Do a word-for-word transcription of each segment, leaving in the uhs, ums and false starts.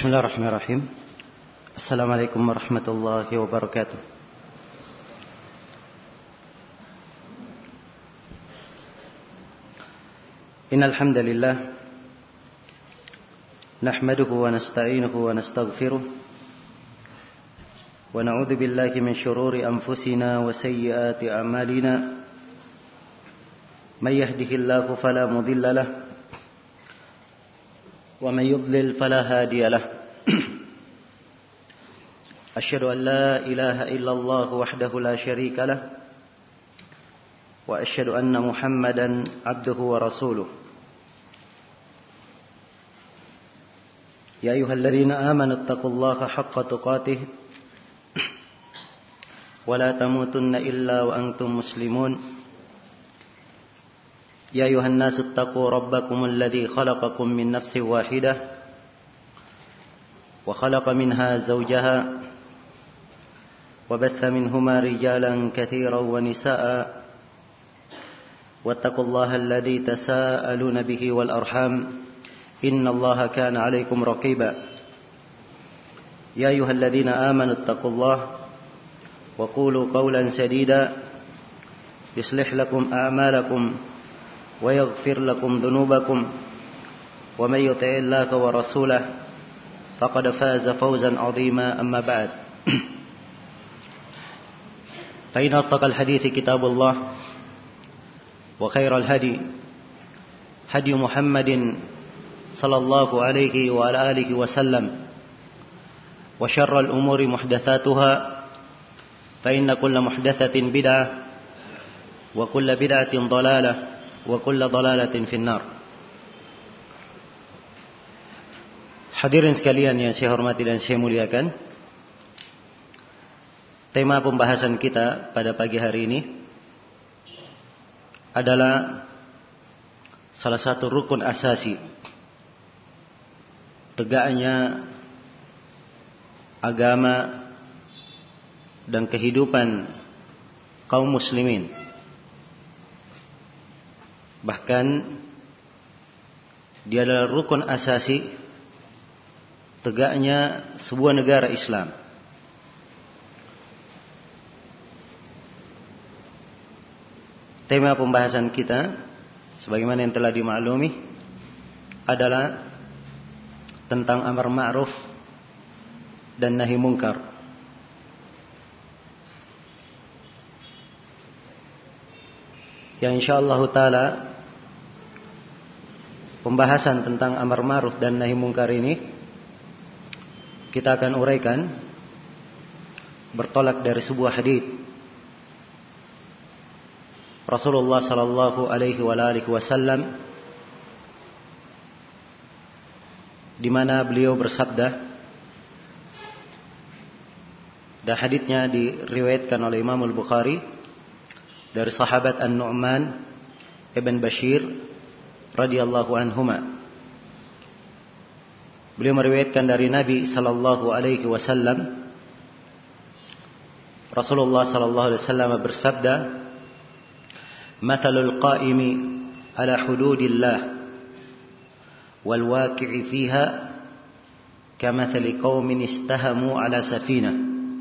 Bismillahirrahmanirrahim. Assalamualaikum warahmatullahi wabarakatuh. Innal hamdalillah nahmaduhu wa nasta'inuhu wa nastaghfiruh wa na'udzu billahi min shururi anfusina wa sayyiati a'malina. May yahdihillahu fala mudilla lahu ومن يضلل فلا هادي له أشهد أن لا إله إلا الله وحده لا شريك له وأشهد أن محمدا عبده ورسوله يا أيها الذين آمنوا اتقوا الله حق تقاته ولا تموتن إلا وأنتم مسلمون يا أيها الناس اتقوا ربكم الذي خلقكم من نفس واحدة وخلق منها زوجها وبث منهما رجالا كثيرا ونساء واتقوا الله الذي تساءلون به والأرحام إن الله كان عليكم رقيبا يا أيها الذين آمنوا اتقوا الله وقولوا قولا سديدا يصلح لكم أعمالكم ويغفر لكم ذنوبكم ومن يطع الله ورسوله فقد فاز فوزا عظيما أما بعد فإن أصدق الحديث كتاب الله وخير الهدي هدي محمد صلى الله عليه وعلى آله وسلم وشر الأمور محدثاتها فإن كل محدثة بدعة وكل بدعة ضلالة wa kullu dhalalatin finnar. Hadirin sekalian yang saya hormati dan saya muliakan, tema pembahasan kita pada pagi hari ini adalah salah satu rukun asasi tegaknya agama dan kehidupan kaum muslimin. Bahkan dia adalah rukun asasi tegaknya sebuah negara Islam. Tema pembahasan kita sebagaimana yang telah dimaklumi adalah tentang amar ma'ruf dan nahi munkar. Yang insyaallah taala pembahasan tentang amar ma'ruf dan nahi munkar ini kita akan uraikan bertolak dari sebuah hadits Rasulullah sallallahu alaihi wa alihi wasallam di mana beliau bersabda, dan haditsnya diriwayatkan oleh Imam Al-Bukhari dari sahabat An-Nu'man ibn Bashir radhiyallahu anhuma. Beliau meriwayatkan dari Nabi sallallahu alaihi wasallam, Rasulullah sallallahu alaihi wasallam bersabda, "Mathalul qa'imi ala hududillah wal waqi'i fiha kamathali qaumin istahamu ala safinah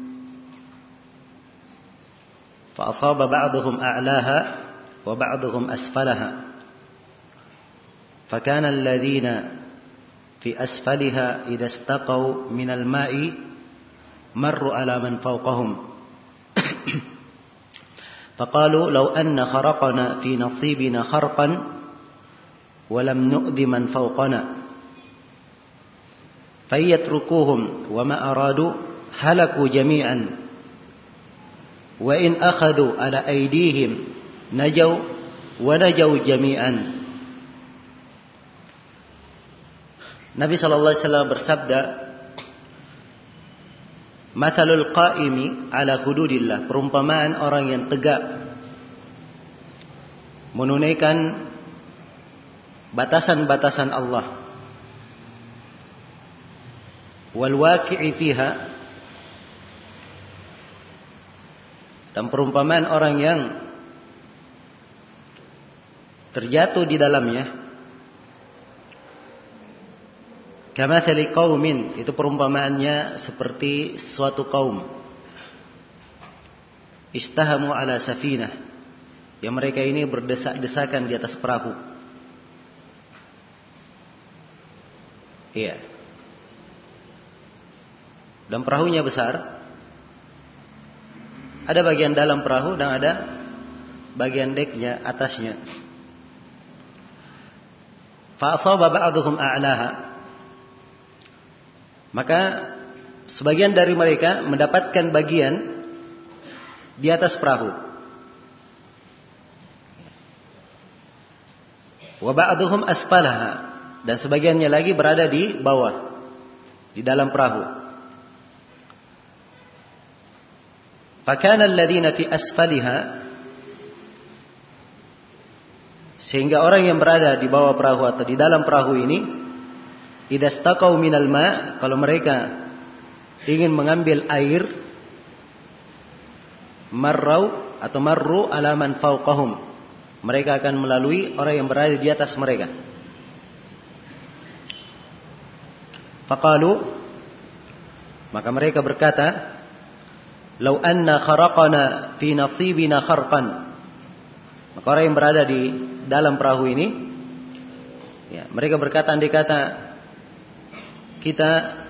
fa asaba ba'dhum a'laha wa ba'dhum asfalaha فكان الذين في أسفلها إذا استقوا من الماء مروا على من فوقهم فقالوا لو أن خرقنا في نصيبنا خرقا ولم نؤذ من فوقنا فيتركوهم وما أرادوا هلكوا جميعا وإن أخذوا على أيديهم نجوا ونجوا جميعا." Nabi sallallahu alaihi wasallam bersabda, "Mathalul qa'imi ala hududillah," perumpamaan orang yang tegak menunaikan batasan-batasan Allah, wal waqi'i fiha, dan perumpamaan orang yang terjatuh di dalamnya, Kamathali qaumin, itu perumpamaannya seperti suatu kaum. Istahamu ala safinah, yang mereka ini berdesak-desakan di atas perahu. Iya. Dan perahunya besar. Ada bagian dalam perahu dan ada bagian deknya, atasnya. Fa asaba ba'dhum a'laha. Maka sebagian dari mereka mendapatkan bagian di atas perahu. Wa ba'dhum asfalaha, dan sebagiannya lagi berada di bawah, di dalam perahu. Fakana alladhina fi asfaliha, sehingga orang yang berada di bawah perahu atau di dalam perahu ini, idza staqau minal ma, kalau mereka ingin mengambil air, marrau atau marru ala man fawqahum, mereka akan melalui orang yang berada di atas mereka. Faqalu, maka mereka berkata, "Lau anna kharaqana fi nasibina kharqan." Maka orang yang berada di dalam perahu ini, ya, mereka berkata, andai kata kita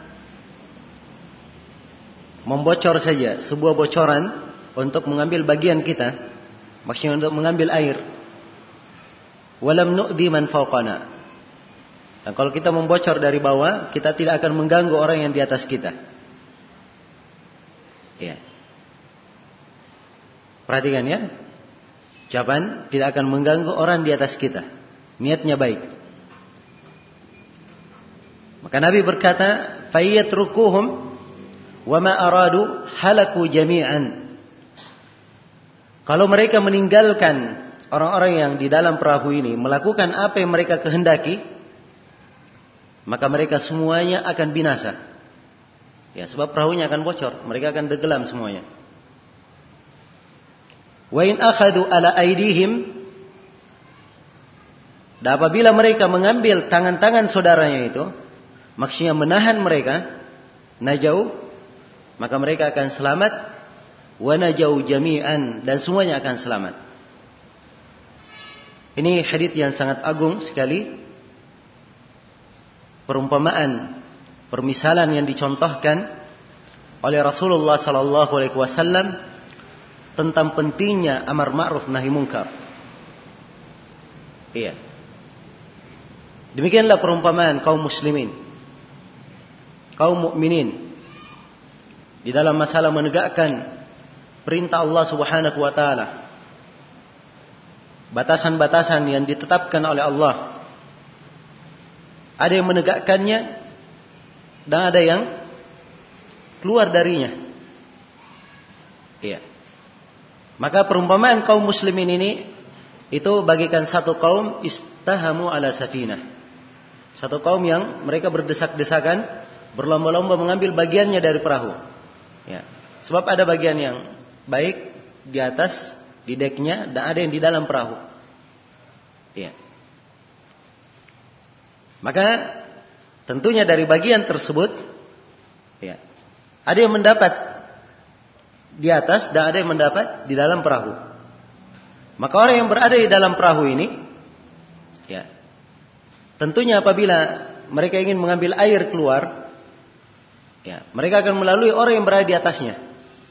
membocor saja sebuah bocoran untuk mengambil bagian kita, maksudnya untuk mengambil air, walam nu'dhi man fawqana, dan kalau kita membocor dari bawah, kita tidak akan mengganggu orang yang di atas kita. Ya. Perhatikan ya, jawaban tidak akan mengganggu orang di atas kita, niatnya baik. Maka Nabi berkata, fayyatrukuhum wa ma aradu halaku jami'an. Kalau mereka meninggalkan orang-orang yang di dalam perahu ini melakukan apa yang mereka kehendaki, maka mereka semuanya akan binasa. Ya, sebab perahunya akan bocor, mereka akan tenggelam semuanya. Wa in akhadhu ala aidihim, dan apabila mereka mengambil tangan-tangan saudaranya itu, maksudnya menahan mereka, najau, maka mereka akan selamat. Wa najau jami'an, dan semuanya akan selamat. Ini hadits yang sangat agung sekali. Perumpamaan, permisalan yang dicontohkan oleh Rasulullah sallallahu alaihi wasallam tentang pentingnya amar ma'ruf nahi munkar. Iya. Demikianlah perumpamaan kaum muslimin, kaum mukminin di dalam masalah menegakkan perintah Allah Subhanahu wa taala, batasan-batasan yang ditetapkan oleh Allah. Ada yang menegakkannya dan ada yang keluar darinya. Iya. Maka perumpamaan kaum muslimin ini itu bagikan satu kaum istahamu ala safinah. Satu kaum yang mereka berdesak-desakan, berlomba-lomba mengambil bagiannya dari perahu. Ya. Sebab ada bagian yang baik di atas, di deknya, dan ada yang di dalam perahu. Ya. Maka tentunya dari bagian tersebut, ya, ada yang mendapat di atas dan ada yang mendapat di dalam perahu. Maka orang yang berada di dalam perahu ini, ya, tentunya apabila mereka ingin mengambil air keluar, ya, mereka akan melalui orang yang berada di atasnya.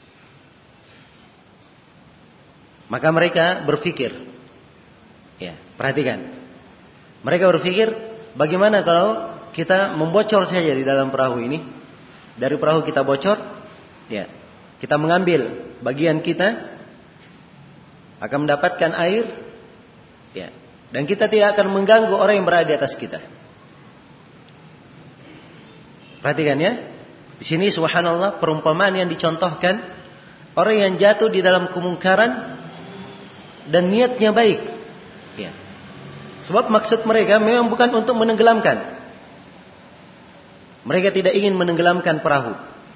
Maka mereka berpikir, ya, perhatikan, mereka berpikir, bagaimana kalau kita membocor saja di dalam perahu ini, dari perahu kita bocor, ya, kita mengambil bagian kita, akan mendapatkan air, ya, dan kita tidak akan mengganggu orang yang berada di atas kita. Perhatikan ya, di sini subhanallah perumpamaan yang dicontohkan orang yang jatuh di dalam kemungkaran dan niatnya baik, ya. Sebab maksud mereka memang bukan untuk menenggelamkan. Mereka tidak ingin menenggelamkan perahu,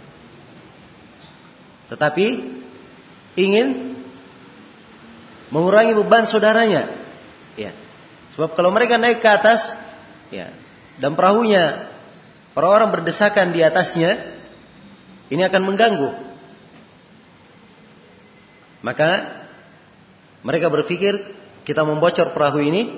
tetapi ingin mengurangi beban saudaranya, ya. Sebab kalau mereka naik ke atas, ya, dan perahunya orang-orang berdesakan di atasnya, ini akan mengganggu. Maka mereka berpikir kita membocor perahu ini,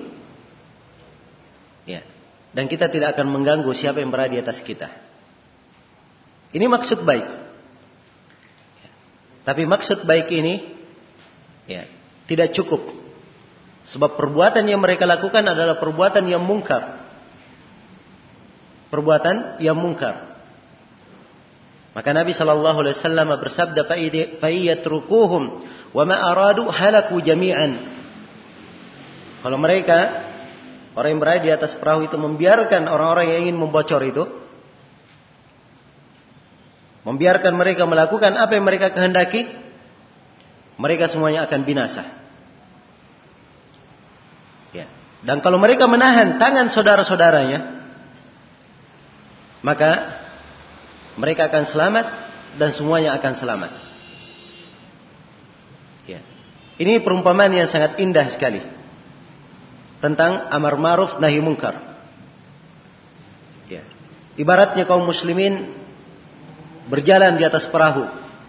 ya, dan kita tidak akan mengganggu siapa yang berada di atas kita. Ini maksud baik. Ya. Tapi maksud baik ini, ya, tidak cukup. Sebab perbuatan yang mereka lakukan adalah perbuatan yang mungkar. Perbuatan yang mungkar. Maka Nabi sallallahu alaihi wasallam bersabda, fa iyatrukuhum wa ma aradu halaku jami'an. Kalau mereka, orang yang berada di atas perahu itu, membiarkan orang-orang yang ingin membocor itu, membiarkan mereka melakukan apa yang mereka kehendaki, mereka semuanya akan binasa. Ya. Dan kalau mereka menahan tangan saudara-saudaranya, maka mereka akan selamat dan semuanya akan selamat. Ya. Ini perumpamaan yang sangat indah sekali tentang amar ma'ruf nahi munkar. Ya. Ibaratnya kaum muslimin berjalan di atas perahu.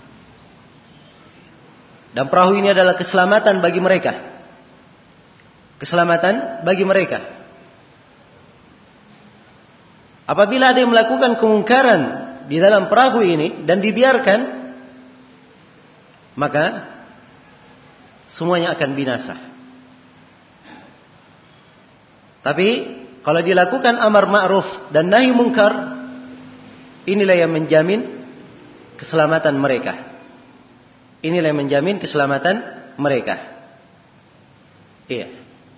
Dan perahu ini adalah keselamatan bagi mereka. Keselamatan bagi mereka. Apabila ada yang melakukan kemungkaran di dalam perahu ini dan dibiarkan, maka semuanya akan binasa. Tapi kalau dilakukan amar ma'ruf dan nahi munkar, inilah yang menjamin keselamatan mereka. Inilah yang menjamin keselamatan mereka. Iya.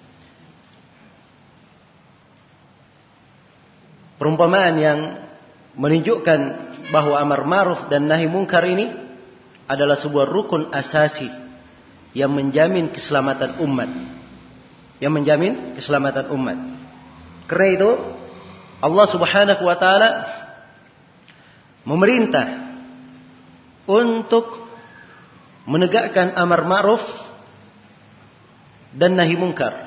Perumpamaan yang menunjukkan bahwa amar ma'ruf dan nahi munkar ini adalah sebuah rukun asasi yang menjamin keselamatan umat. Yang menjamin keselamatan umat. Karena itu Allah Subhanahu wa taala memerintah untuk menegakkan amar ma'ruf dan nahi munkar.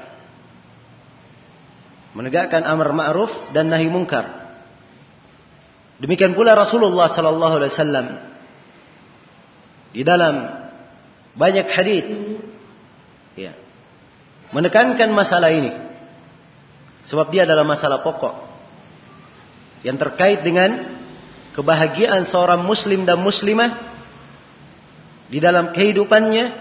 Menegakkan amar ma'ruf dan nahi munkar. Demikian pula Rasulullah sallallahu alaihi wasallam di dalam banyak hadis, ya, menekankan masalah ini. Sebab dia adalah masalah pokok yang terkait dengan kebahagiaan seorang muslim dan muslimah di dalam kehidupannya.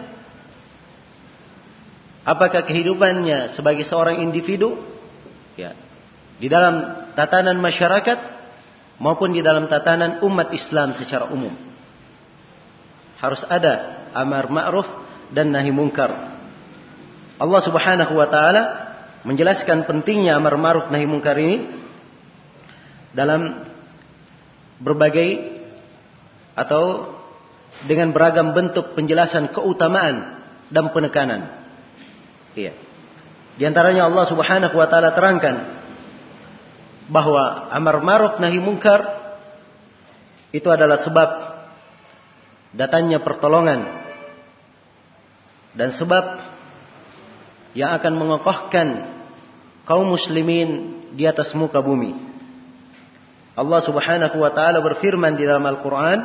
Apakah kehidupannya sebagai seorang individu, ya, di dalam tatanan masyarakat maupun di dalam tatanan umat Islam secara umum. Harus ada amar ma'ruf dan nahi munkar. Allah Subhanahu wa taala menjelaskan pentingnya amar ma'ruf nahi munkar ini dalam berbagai atau dengan beragam bentuk penjelasan keutamaan dan penekanan. Iya. Di antaranya Allah Subhanahu wa taala terangkan bahwa amar ma'ruf nahi munkar itu adalah sebab datangnya pertolongan dan sebab yang akan mengokohkan kaum muslimin di atas muka bumi. Allah Subhanahu wa taala berfirman di dalam Al-Qur'an,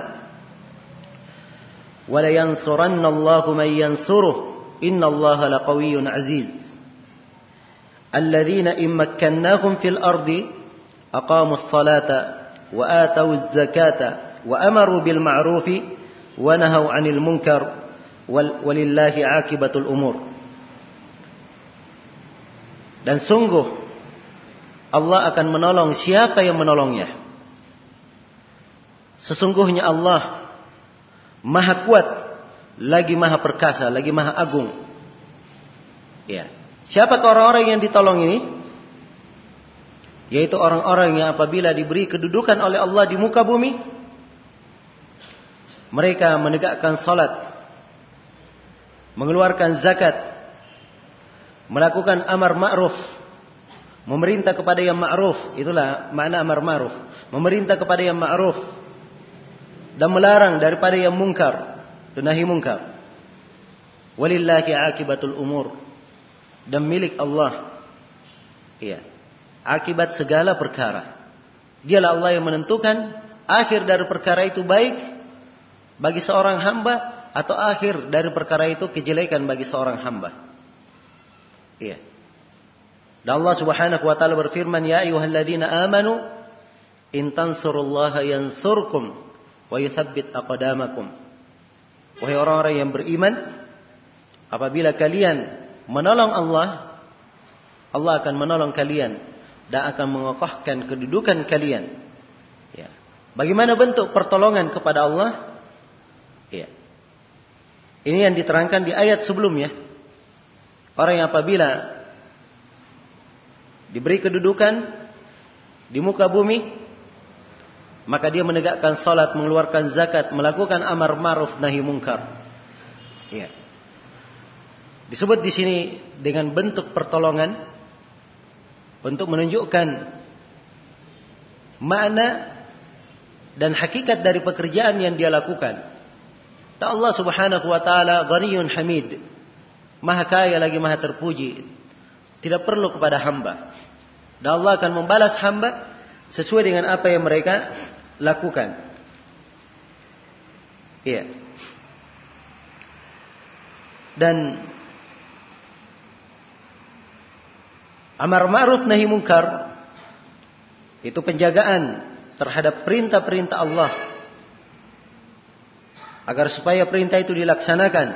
"Wa la yansurannallahu man yansuruh, innallaha laqawiyyun 'aziz. Alladzina in makkannahum fil ardi aqamus salata wa atawuz zakata wa amaru bil ma'rufi wa nahaw 'anil munkar walillahi 'aqibatul umur." Dan sungguh Allah akan menolong siapa yang menolongnya. Sesungguhnya Allah Maha kuat, lagi Maha perkasa, lagi Maha agung. Ya. Siapakah orang-orang yang ditolong ini? Yaitu orang-orang yang apabila diberi kedudukan oleh Allah di muka bumi, mereka menegakkan salat, mengeluarkan zakat, melakukan amar ma'ruf, memerintah kepada yang ma'ruf. Itulah makna amar ma'ruf. Memerintah kepada yang ma'ruf dan melarang daripada yang mungkar, itu nahi mungkar. Walillahi 'aqibatul umur. Dan milik Allah, iya, akibat segala perkara. Dialah Allah yang menentukan akhir dari perkara itu baik bagi seorang hamba atau akhir dari perkara itu kejelekan bagi seorang hamba. Iya. Dan Allah Subhanahu wa taala berfirman, "Ya ayyuhalladzina amanu in tansurullaha yansurkum wa yutsabbit aqdamakum." Wahai orang-orang yang beriman, apabila kalian menolong Allah, Allah akan menolong kalian dan akan mengokohkan kedudukan kalian. Ya. Bagaimana bentuk pertolongan kepada Allah? Ya. Ini yang diterangkan di ayat sebelumnya. Orang yang apabila diberi kedudukan di muka bumi, maka dia menegakkan salat, mengeluarkan zakat, melakukan amar ma'ruf nahi munkar. Ya. Disebut di sini dengan bentuk pertolongan untuk menunjukkan makna dan hakikat dari pekerjaan yang dia lakukan. Dan Allah Subhanahu wa taala Ghaniyun Hamid, Maha kaya lagi Maha terpuji, tidak perlu kepada hamba. Dan Allah akan membalas hamba sesuai dengan apa yang mereka lakukan. Iya. Dan amar ma'ruf nahi munkar itu penjagaan terhadap perintah-perintah Allah agar supaya perintah itu dilaksanakan,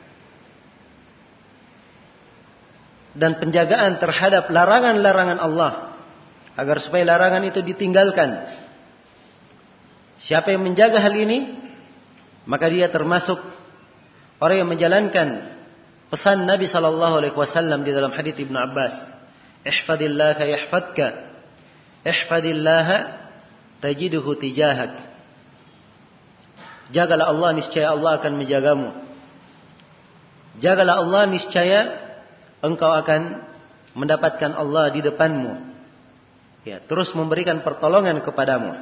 dan penjagaan terhadap larangan-larangan Allah agar supaya larangan itu ditinggalkan. Siapa yang menjaga hal ini, maka dia termasuk orang yang menjalankan pesan Nabi sallallahu alaihi wasallam di dalam hadits Ibnu Abbas, "Ihfadillaha yahfadka, ihfadillaha tajiduhu tijahak." Jagalah Allah, niscaya Allah akan menjagamu. Jagalah Allah, niscaya engkau akan mendapatkan Allah di depanmu. Ya, terus memberikan pertolongan kepadamu.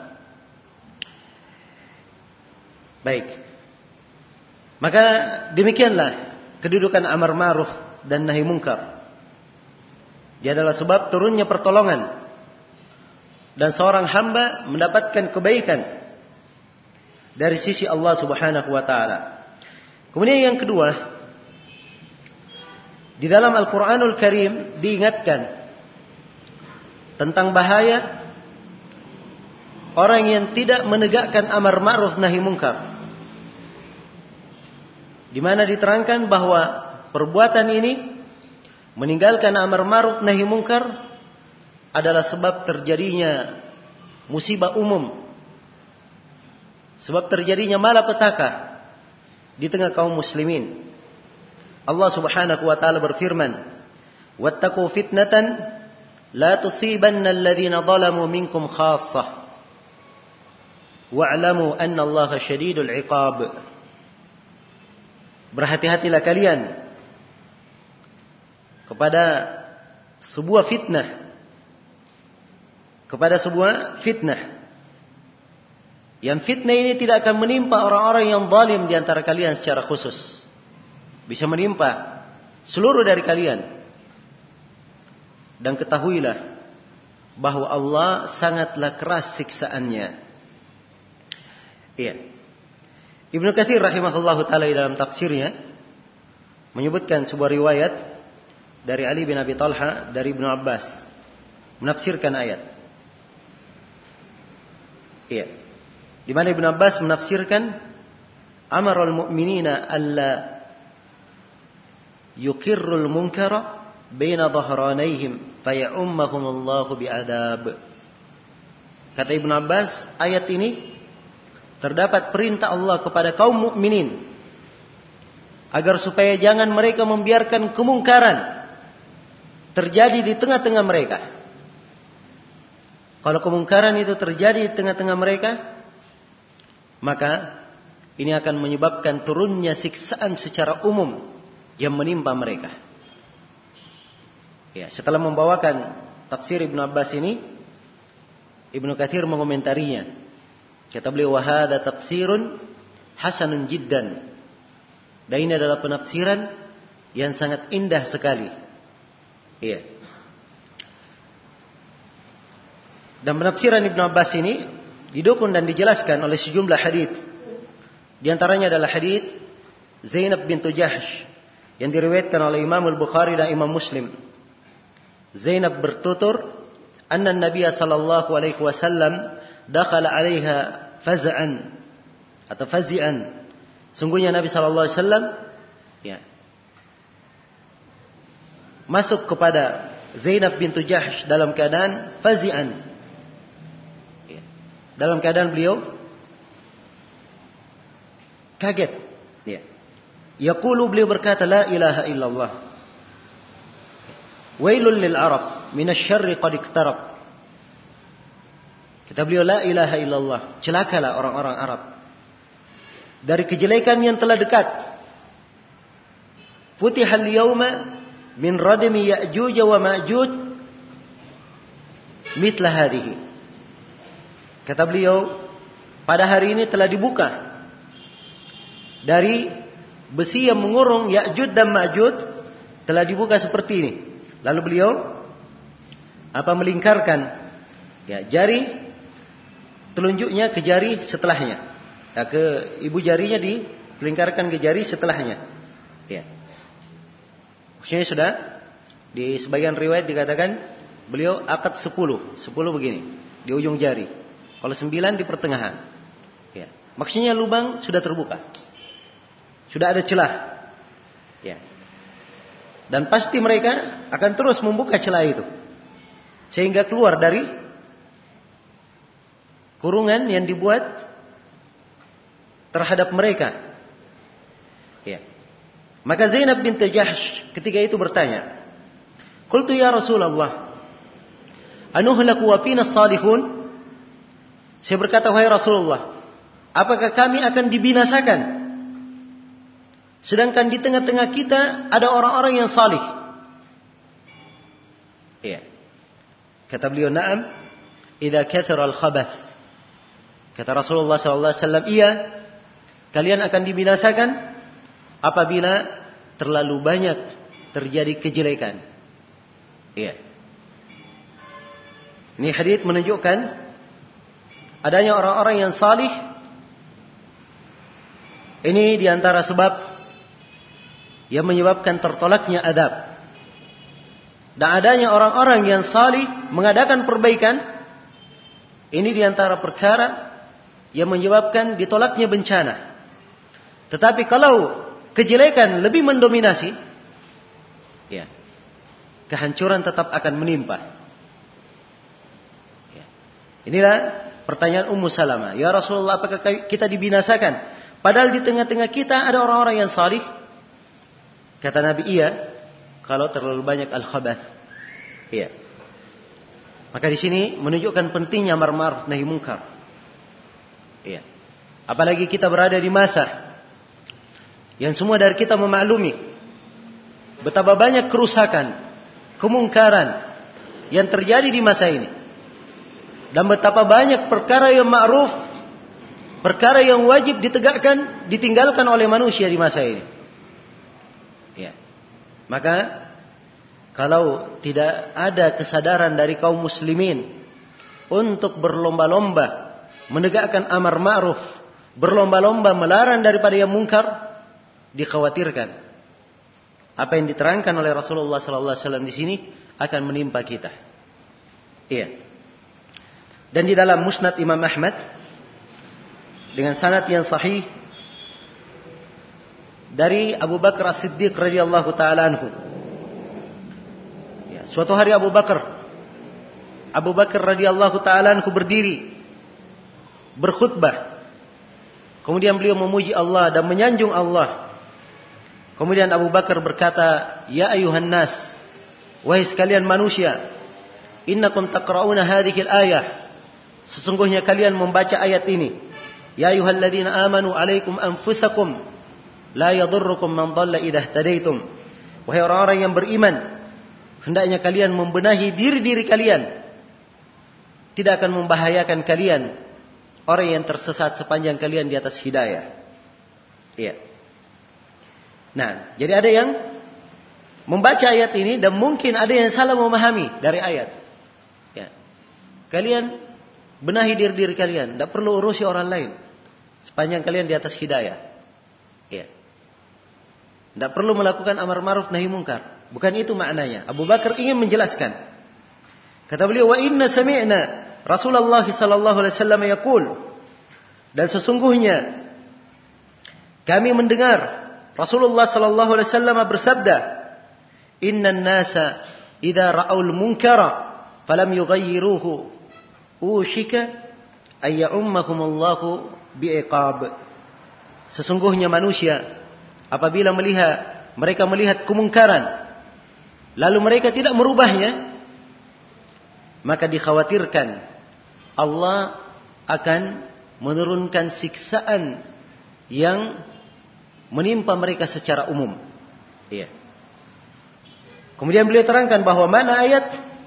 Baik. Maka demikianlah kedudukan amar ma'ruf dan nahi munkar. Dia adalah sebab turunnya pertolongan dan seorang hamba mendapatkan kebaikan dari sisi Allah Subhanahu wa taala. Kemudian yang kedua, di dalam Al-Qur'anul Karim diingatkan tentang bahaya orang yang tidak menegakkan amar ma'ruf nahi munkar. Di mana diterangkan bahwa perbuatan ini, meninggalkan amar ma'ruf nahi munkar, adalah sebab terjadinya musibah umum, sebab terjadinya malapetaka di tengah kaum muslimin. Allah Subhanahu wa taala berfirman, "Wattaqu fitnatan la tusibanna alladhina zalamu minkum khassah wa'lamu anna Allaha syadidul 'iqab." Berhati-hatilah kalian kepada sebuah fitnah, kepada sebuah fitnah. Yang fitnah ini tidak akan menimpa orang-orang yang zalim di antara kalian secara khusus. Bisa menimpa seluruh dari kalian. Dan ketahuilah bahwa Allah sangatlah keras siksaannya. Iya. Ibnu Katsir rahimahullahu taala dalam tafsirnya menyebutkan sebuah riwayat dari Ali bin Abi Thalha dari Ibnu Abbas menafsirkan ayat. Iya. Di mana Ibnu Abbas menafsirkan, amarul mu'minina alla yuqirrul munkara baina dhahranayhim faya'ummahumullahu bi'adab. Kata Ibnu Abbas, ayat ini terdapat perintah Allah kepada kaum mukminin agar supaya jangan mereka membiarkan kemungkaran terjadi di tengah-tengah mereka. Kalau kemungkaran itu terjadi di tengah-tengah mereka, maka ini akan menyebabkan turunnya siksaan secara umum yang menimpa mereka. Ya, setelah membawakan tafsir Ibnu Abbas ini, Ibnu Katsir mengomentarinya. Kata beliau, "Wa hadza tafsirun hasanun jiddan." Dan ini adalah penafsiran yang sangat indah sekali. Iya. Dan penafsiran Ibnu Abbas ini didukung dan dijelaskan oleh sejumlah hadits. Di antaranya adalah hadits Zainab bintu Jahsh yang diriwayatkan oleh Imam Al-Bukhari dan Imam Muslim. Zainab bertutur, "Anna Nabiy sallallahu alaihi wasallam dakhala 'alaiha faz'an atau fazi'an." Sungguhnya Nabi sallallahu alaihi wasallam ya masuk kepada Zainab bintu Jahsh dalam keadaan fazi'an. Ya. Dalam keadaan beliau kaget. Ya. Yaqulu, beliau berkata, la ilaha illallah. Wailul lil Arab minasy syarri qad iqtarab. Kata beliau, la ilaha illallah. Celakalah orang-orang Arab dari kejelekan yang telah dekat. Futihal yawma min radmi Ya'juj wa Ma'juj mitla hadhihi. Kata beliau, pada hari ini telah dibuka dari besi yang mengurung Ya'juj dan Ma'juj, telah dibuka seperti ini. Lalu beliau apa melingkarkan ya jari telunjuknya ke jari setelahnya. Ya, ke ibu jarinya dilingkarkan ke jari setelahnya. Ya. Maksudnya sudah di sebagian riwayat dikatakan beliau akad sepuluh, sepuluh begini di ujung jari. Kalau sembilan di pertengahan. Ya. Maksudnya lubang sudah terbuka. Sudah ada celah. Ya. Dan pasti mereka akan terus membuka celah itu. Sehingga keluar dari kurungan yang dibuat terhadap mereka. Ya. Maka Zainab binti Jahsh ketika itu bertanya, "Qultu ya Rasulullah, anuhlaku wa fina salihun?" Saya berkata, wahai Rasulullah, apakah kami akan dibinasakan sedangkan di tengah-tengah kita ada orang-orang yang salih? Iya. Kata beliau, "Na'am, idza kathara al-khabath." Kata Rasulullah sallallahu alaihi wasallam, "Iya, kalian akan dibinasakan apabila terlalu banyak terjadi kejelekan." Iya. Ini hadits menunjukkan adanya orang-orang yang salih. Ini diantara sebab yang menyebabkan tertolaknya adab. Dan adanya orang-orang yang salih mengadakan perbaikan. Ini diantara perkara yang menyebabkan ditolaknya bencana. Tetapi kalau kejelekan lebih mendominasi, ya, kehancuran tetap akan menimpa. Ya. Inilah pertanyaan Ummu Salamah. Ya Rasulullah, apakah kita dibinasakan padahal di tengah-tengah kita ada orang-orang yang salih? Kata Nabi, iya, kalau terlalu banyak al-khabath. Iya. Maka di sini menunjukkan pentingnya amar ma'ruf nahi munkar. Iya. Apalagi kita berada di masa yang semua dari kita memaklumi betapa banyak kerusakan, kemungkaran yang terjadi di masa ini. Dan betapa banyak perkara yang ma'ruf, perkara yang wajib ditegakkan, ditinggalkan oleh manusia di masa ini. Ya. Maka kalau tidak ada kesadaran dari kaum muslimin untuk berlomba-lomba menegakkan amar ma'ruf, berlomba-lomba melarang daripada yang mungkar, dikhawatirkan apa yang diterangkan oleh Rasulullah sallallahu alaihi wasallam di sini akan menimpa kita. Iya. Dan di dalam Musnad Imam Ahmad dengan sanad yang sahih dari Abu Bakar As-Siddiq radhiyallahu taala anhu. Ya, suatu hari Abu Bakar Abu Bakar radhiyallahu taala anhu berdiri berkhutbah. Kemudian beliau memuji Allah dan menyanjung Allah. Kemudian Abu Bakar berkata, "Ya ayuhan nas, wahai sekalian manusia, innakum taqra'una hadhihi al-ayah." Sesungguhnya kalian membaca ayat ini. Ya ayyuhalladzina amanu alaikum anfusakum la yadurrukum man dhalla idza ihtadaitum. Wahai orang-orang yang beriman, hendaknya kalian membenahi diri-diri kalian. Tidak akan membahayakan kalian orang yang tersesat sepanjang kalian di atas hidayah. Iya. Nah, jadi ada yang membaca ayat ini dan mungkin ada yang salah memahami dari ayat. Ya. kalian benahi diri-diri kalian, tidak perlu urusi orang lain. Sepanjang kalian di atas hidayah. Ya. Tidak perlu melakukan amar ma'ruf nahi munkar. Bukan itu maknanya. Abu Bakar ingin menjelaskan. Kata beliau, wa inna sami'na Rasulullah sallallahu alaihi wasallam yaqul, dan sesungguhnya kami mendengar Rasulullah sallallahu alaihi wasallam bersabda, innan nasa idza ra'aul munkara falam yughayyiruhu ushika ay ya'ummahumullahu bi'iqab. Sesungguhnya manusia apabila melihat mereka melihat kemungkaran lalu mereka tidak merubahnya, maka dikhawatirkan Allah akan menurunkan siksaan yang menimpa mereka secara umum. Iya. Kemudian beliau terangkan bahwa mana ayat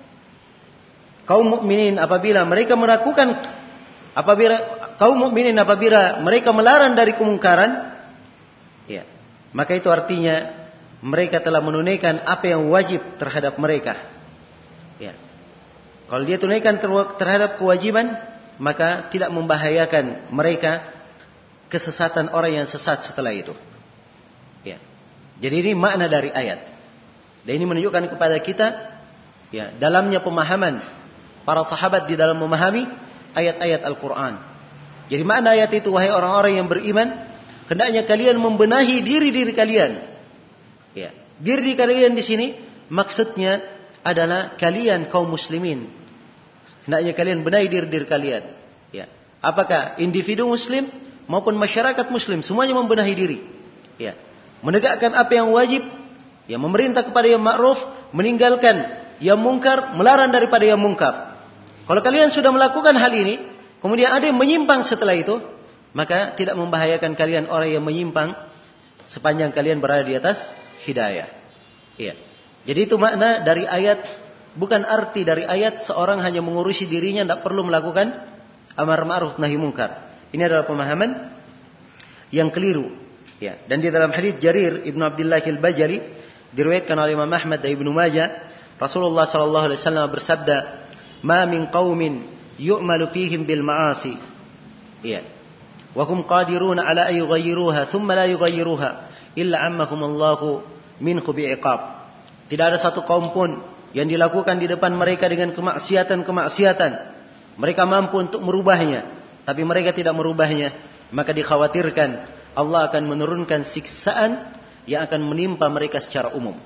kaum mukminin apabila mereka melakukan apabila kaum mukminin apabila mereka melarang dari kemungkaran, ya, maka itu artinya mereka telah menunaikan apa yang wajib terhadap mereka. Ya. Kalau dia tunaikan terhadap kewajiban, maka tidak membahayakan mereka kesesatan orang yang sesat setelah itu. Ya. Jadi ini makna dari ayat. Dan ini menunjukkan kepada kita, ya, dalamnya pemahaman para sahabat di dalam memahami ayat-ayat Al-Quran. Jadi makna ayat itu, wahai orang-orang yang beriman, hendaknya kalian membenahi diri-diri kalian. Ya. Diri kalian di sini maksudnya adalah kalian kaum muslimin. Hendaknya kalian benahi diri-diri kalian. Ya. Apakah individu muslim maupun masyarakat muslim, semuanya membenahi diri. Ya. Menegakkan apa yang wajib, ya, memerintah kepada yang ma'ruf, meninggalkan yang mungkar, melarang daripada yang mungkar. Kalau kalian sudah melakukan hal ini, kemudian ada yang menyimpang setelah itu, maka tidak membahayakan kalian orang yang menyimpang sepanjang kalian berada di atas hidayah. Ya. Jadi itu makna dari ayat. Bukan arti dari ayat seorang hanya mengurusi dirinya, tidak perlu melakukan amar ma'ruf nahi munkar. Ini adalah pemahaman yang keliru. Ya. Dan di dalam hadits Jarir Ibnu Abdullah Al-Bajali diriwayatkan oleh Imam Ahmad dan Ibnu Majah, Rasulullah sallallahu alaihi wasallam bersabda, "Ma min qaumin yu'malu fihim bil ma'asi." Ya. Wa hum qadiruna ala an yughayyiruha thumma la yughayyiruha illa ammahum Allahu minhu bi'iqab. Tidak ada satu kaum pun yang dilakukan di depan mereka dengan kemaksiatan-kemaksiatan, mereka mampu untuk merubahnya, tapi mereka tidak merubahnya, maka dikhawatirkan Allah akan menurunkan siksaan yang akan menimpa mereka secara umum.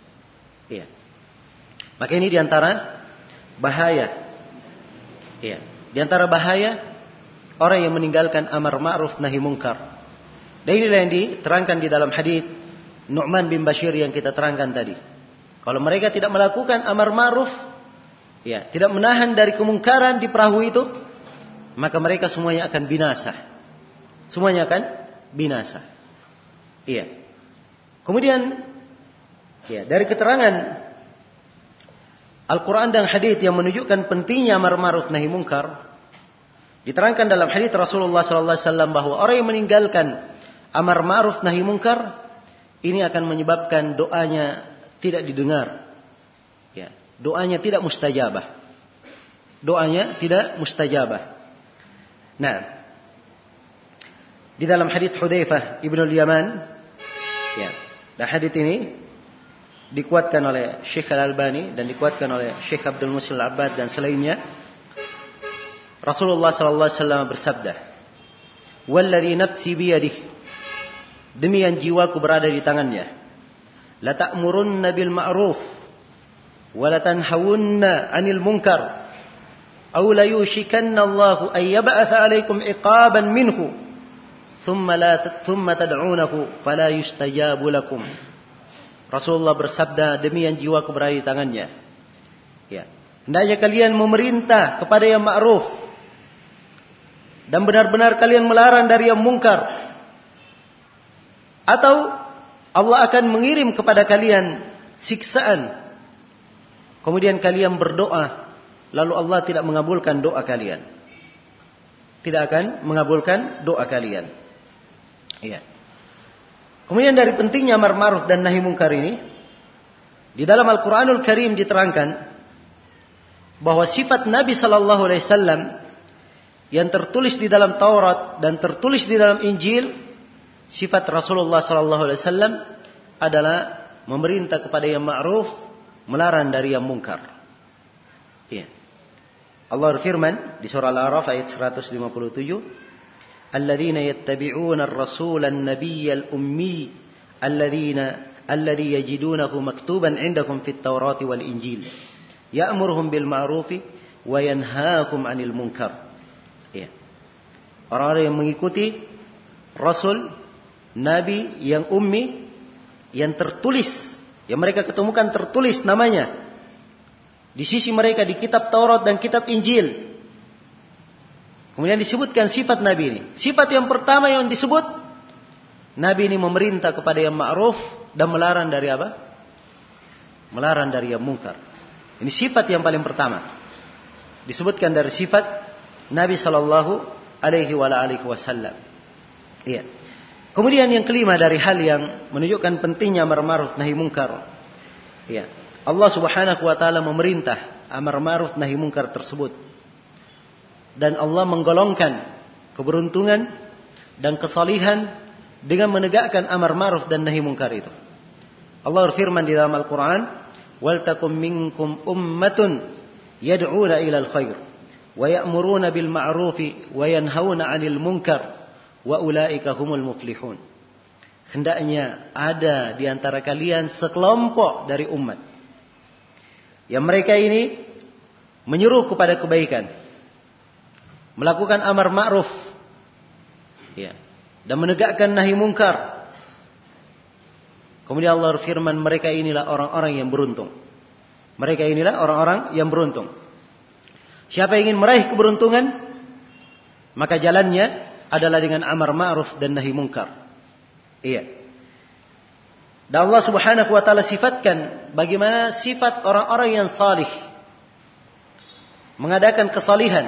Ya. Maka ini diantara bahaya. Ya. Diantara bahaya orang yang meninggalkan amar ma'ruf nahi munkar. Dan inilah yang diterangkan di dalam hadits Nu'man bin Bashir yang kita terangkan tadi. Kalau mereka tidak melakukan amar ma'ruf, ya, tidak menahan dari kemungkaran di perahu itu, maka mereka semuanya akan binasa. Semuanya akan binasa. Iya. Kemudian, ya, dari keterangan Al-Quran dan hadits yang menunjukkan pentingnya amar ma'ruf nahi munkar, diterangkan dalam hadits Rasulullah sallallahu alaihi wasallam bahwa orang yang meninggalkan amar ma'ruf nahi munkar, ini akan menyebabkan doanya tidak didengar. Ya, doanya tidak mustajabah. Doanya tidak mustajabah. Nah, di dalam hadits Hudzaifah Ibnu Al-Yaman, ya, dan hadits ini dikuatkan oleh Syekh Al-Albani dan dikuatkan oleh Syekh Abdul Muhsin Al-Abbad dan selainnya, Rasulullah sallallahu alaihi wasallam bersabda, "Walladzi nafsi biyadihi," demi yang jiwaku berada di tangannya, "La ta'murunna bil ma'ruf wa la tanhawunna 'anil munkar aw la yushikanna Allahu ay yab'atha 'alaykum iqaban minhu thumma la thumma tad'unahu fala yustajabu lakum." Rasulullah bersabda, demi yang jiwaku berada di tangannya, ya, hendaknya kalian memerintah kepada yang ma'ruf dan benar-benar kalian melarang dari yang mungkar, atau Allah akan mengirim kepada kalian siksaan, kemudian kalian berdoa, lalu Allah tidak mengabulkan doa kalian. Tidak akan mengabulkan doa kalian. Iya. Kemudian dari pentingnya amar ma'ruf dan nahi munkar ini, di dalam Al-Quranul Karim diterangkan bahwa sifat Nabi sallallahu alaihi wasallam yang tertulis di dalam Taurat dan tertulis di dalam Injil, sifat Rasulullah sallallahu alaihi wasallam adalah memerintah kepada yang ma'ruf, melarang dari yang mungkar. Ya. Allah berfirman di surah Al-A'raf ayat seratus lima puluh tujuh, "Alladzina yattabi'una ar-rasula an-nabiyyal ummi alladzina alladzi yajidunahu maktuban 'indakum fit Taurati wal Injil ya'muruhum bil ma'rufi wa yanhaakum 'anil munkar." Ya. Orang-orang yang mengikuti Rasul Nabi yang ummi, yang tertulis, yang mereka ketemukan tertulis namanya di sisi mereka di kitab Taurat dan kitab Injil. Kemudian disebutkan sifat Nabi ini. Sifat yang pertama yang disebut, Nabi ini memerintah kepada yang ma'ruf dan melarang dari apa? Melarang dari yang mungkar. Ini sifat yang paling pertama. Disebutkan dari sifat Nabi sallallahu alaihi wa alihi wasallam. Iya. Kemudian yang kelima dari hal yang menunjukkan pentingnya amar ma'ruf nahi mungkar. Iya. Allah Subhanahu wa taala memerintah amar ma'ruf nahi mungkar tersebut. Dan Allah menggolongkan keberuntungan dan kesalihan dengan menegakkan amar ma'ruf dan nahi mungkar itu. Allah berfirman di dalam Al-Qur'an, "Wal takum minkum ummatun yad'una ilal khair wa ya'muruna bil ma'rufi wa yanhauna 'anil munkar wa ulaika humul muflihun." Hendaknya ada di antara kalian sekelompok dari umat yang mereka ini menyuruh kepada kebaikan, melakukan amar ma'ruf, ya, dan menegakkan nahi mungkar. Kemudian Allah berfirman, mereka inilah orang-orang yang beruntung. Mereka inilah orang-orang yang beruntung. Siapa yang ingin meraih keberuntungan, maka jalannya adalah dengan amar ma'ruf dan nahi mungkar. Iya. Dan Allah Subhanahu wa taala sifatkan bagaimana sifat orang-orang yang salih, mengadakan kesalihan.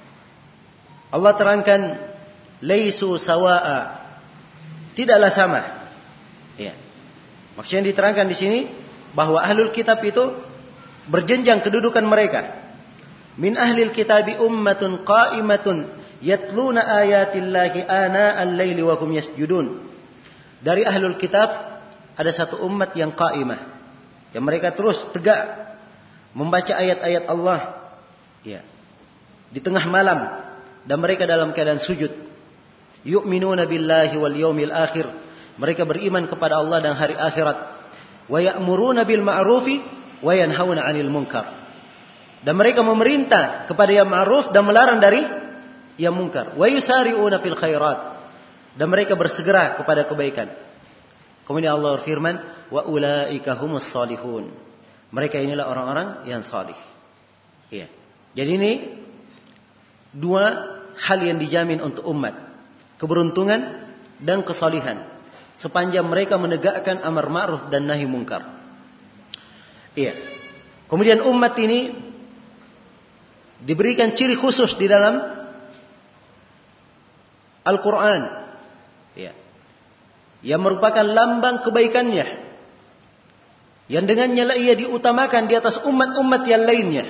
Allah terangkan, "Laisu sawa'a." Tidaklah sama. Ya. Maksudnya diterangkan di sini bahwa ahlul kitab itu berjenjang kedudukan mereka. Min ahlil kitabi ummatun qa'imatun yatluna ayatillahi ana al-laili wa hum yasjudun. Dari ahlul kitab ada satu umat yang qa'imah, yang mereka terus tegak membaca ayat-ayat Allah, ya, di tengah malam, dan mereka dalam keadaan sujud. Yu'minuna billahi wal yawmil akhir. Mereka beriman kepada Allah dan hari akhirat. Wa ya'muruna bil ma'rufi wa yanhauna 'anil munkar. Dan mereka memerintah kepada yang ma'ruf dan melarang dari yang munkar. Wa yusari'una fil khairat. Dan mereka bersegera kepada kebaikan. Kemudian Allah berfirman, wa ulaika humus salihun. Mereka inilah orang-orang yang salih. Iya. Jadi ini dua hal yang dijamin untuk umat, keberuntungan dan kesalihan, sepanjang mereka menegakkan amar ma'ruf dan nahi mungkar. Iya. Kemudian umat ini diberikan ciri khusus di dalam Al-Quran, iya, yang merupakan lambang kebaikannya, yang dengannya lah ia diutamakan di atas umat-umat yang lainnya,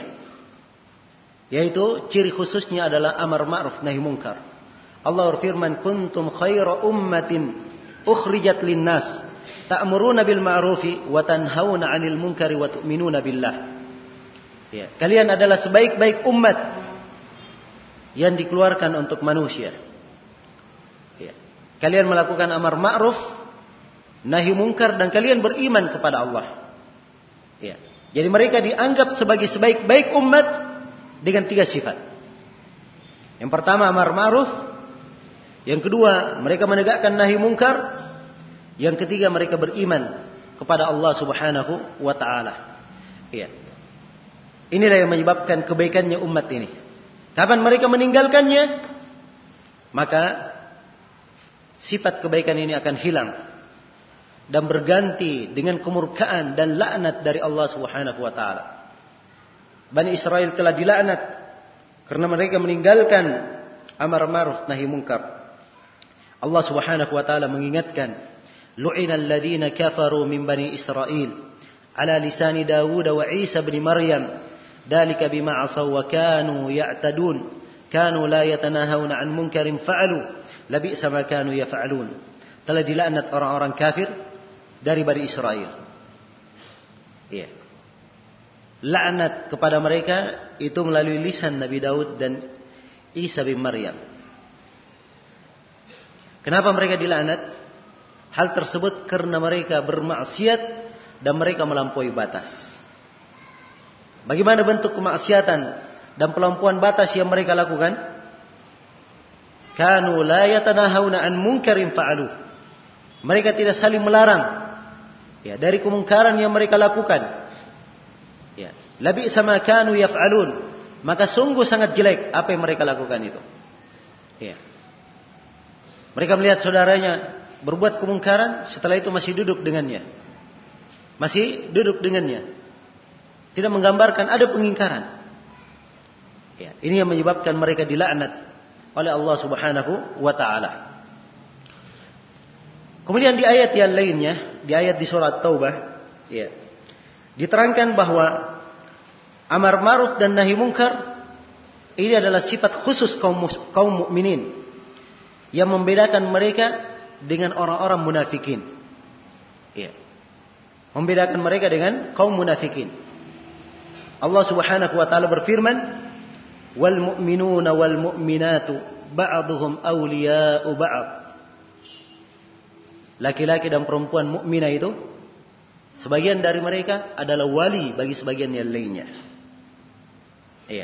yaitu ciri khususnya adalah amar ma'ruf nahi mungkar. Allah berfirman, kuntum khaira ummatin ukhrijat linnas ta'muruna bil ma'rufi wa tanhauna 'anil munkari wa tu'minuna billah. Ya, kalian adalah sebaik-baik umat yang dikeluarkan untuk manusia. Ya, kalian melakukan amar ma'ruf nahi mungkar dan kalian beriman kepada Allah. Ya, jadi mereka dianggap sebagai sebaik-baik umat dengan tiga sifat. Yang pertama amar ma'ruf, yang kedua mereka menegakkan nahi mungkar, yang ketiga mereka beriman kepada Allah Subhanahu wa taala. Iya. Inilah yang menyebabkan kebaikannya umat ini. Kapan mereka meninggalkannya, maka sifat kebaikan ini akan hilang dan berganti dengan kemurkaan dan laknat dari Allah Subhanahu wa taala. Bani Israel telah dilaknat karena mereka meninggalkan amar ma'ruf nahi mungkar. Allah Subhanahu wa taala mengingatkan, lu'ina alladhina kafaru min bani Israel ala lisani Dawud wa Isa bin Maryam Dzalika bima 'asaw wa kanu ya'tadun. Kanu la yatanahawna 'an munkarin fa'alu. Labi'sa ma kanu yaf'alun. Telah dilaknat orang-orang kafir dari Bani Israel. Iya. Laknat kepada mereka itu melalui lisan Nabi Daud dan Isa bin Maryam. Kenapa mereka dilaknat? Hal tersebut karena mereka bermaksiat dan mereka melampaui batas. Bagaimana bentuk kemaksiatan dan pelampuan batas yang mereka lakukan? Kanu la yatanahawna an munkarin fa'alu. Mereka tidak saling melarang ya dari kemungkaran yang mereka lakukan. Ya, labi sama kanu yaf'alun. Maka sungguh sangat jelek apa yang mereka lakukan itu. Ya. Mereka melihat saudaranya berbuat kemungkaran, setelah itu masih duduk dengannya. Masih duduk dengannya. Tidak menggambarkan ada pengingkaran. Ya, ini yang menyebabkan mereka dilaknat oleh Allah Subhanahu wa taala. Kemudian di ayat yang lainnya, di ayat di surat Taubah, ya, diterangkan bahwa amar ma'ruf dan nahi munkar ini adalah sifat khusus kaum kaum mukminin yang membedakan mereka dengan orang-orang munafikin. Ya. Membedakan mereka dengan kaum munafikin. Allah Subhanahu wa taala berfirman, "Wal mu'minuna wal mu'minatu ba'dhuhum awliya'u ba'd." Laki-laki dan perempuan mukminah itu sebagian dari mereka adalah wali bagi sebagian yang lainnya. Iya.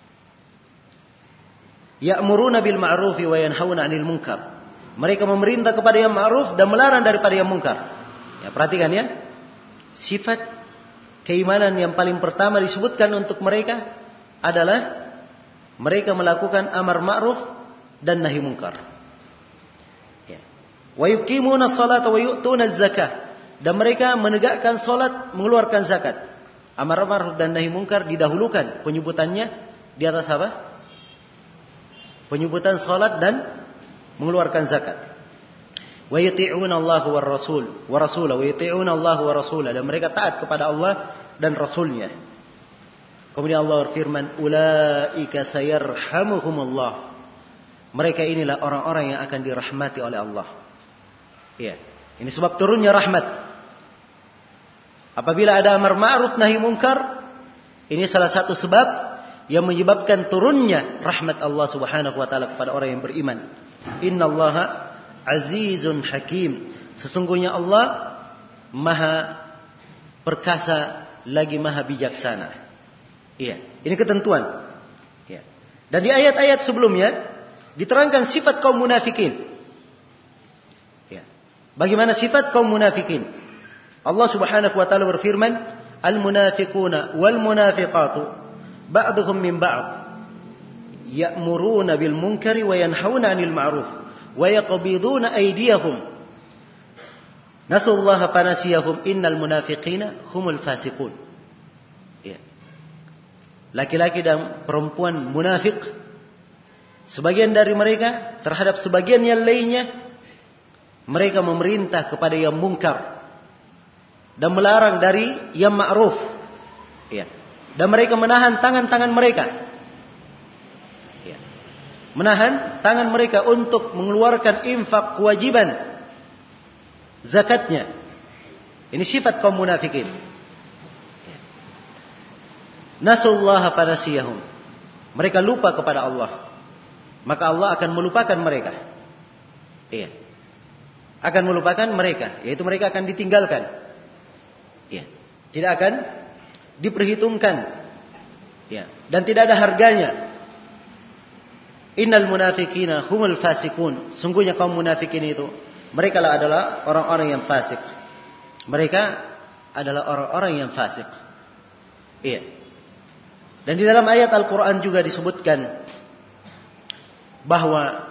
Ya'muruna bil ma'rufi wa yanhauna 'anil munkar. Mereka memerintah kepada yang ma'ruf dan melarang daripada yang munkar. Ya, perhatikan ya. Sifat keimanan yang paling pertama disebutkan untuk mereka adalah mereka melakukan amar ma'ruf dan nahi munkar. Ya. Wa yuqimuna sholata wa yu'tuna zakah. Dan mereka menegakkan salat, mengeluarkan zakat. Amar ma'ruf dan nahi munkar didahulukan penyebutannya di atas apa? Penyebutan salat dan mengeluarkan zakat. Wa yuti'una Allah wa rasul wa rasulahu wa yuti'una Allah wa rasulahu, dan mereka taat kepada Allah dan rasulnya. Kemudian Allah berfirman, ulaika sayarhamuhumullah. Mereka inilah orang-orang yang akan dirahmati oleh Allah. Iya. Ini sebab turunnya rahmat. Apabila ada amar ma'ruf nahi munkar, ini salah satu sebab yang menyebabkan turunnya rahmat Allah Subhanahu wa taala kepada orang yang beriman. Innallaha azizun hakim. Sesungguhnya Allah Maha perkasa lagi Maha bijaksana. Iya, ini ketentuan. Iya. Dan di ayat-ayat sebelumnya diterangkan sifat kaum munafikin. Iya. Bagaimana sifat kaum munafikin? Allah Subhanahu wa taala berfirman, "Al-munafiquna wal munafiqatu ba'duhum min ba'd ya'muruna bil munkari wa yanhauna 'anil ma'ruf wa yaqbiduna aydiyahum nasullaha fanasiyahum innal munafiqina humul fasiqun." Ya. Laki-laki dan perempuan munafik, sebagian dari mereka terhadap sebagian yang lainnya, mereka memerintah kepada yang mungkar dan melarang dari yang ma'ruf. Ya. Dan mereka menahan tangan-tangan mereka. Ya. Menahan tangan mereka untuk mengeluarkan infak kewajiban zakatnya. Ini sifat kaum munafikin. Ya. Nasullaha fanasiyahum. Mereka lupa kepada Allah. Maka Allah akan melupakan mereka. Ya. Akan melupakan mereka. Yaitu mereka akan ditinggalkan. Ya. Tidak akan diperhitungkan, ya, dan tidak ada harganya. Innal munafiqina humul fasiqun. Sungguhnya kaum munafikin itu, mereka lah adalah orang-orang yang fasik. Mereka adalah orang-orang yang fasik. Iya. Dan di dalam ayat Al-Quran juga disebutkan bahwa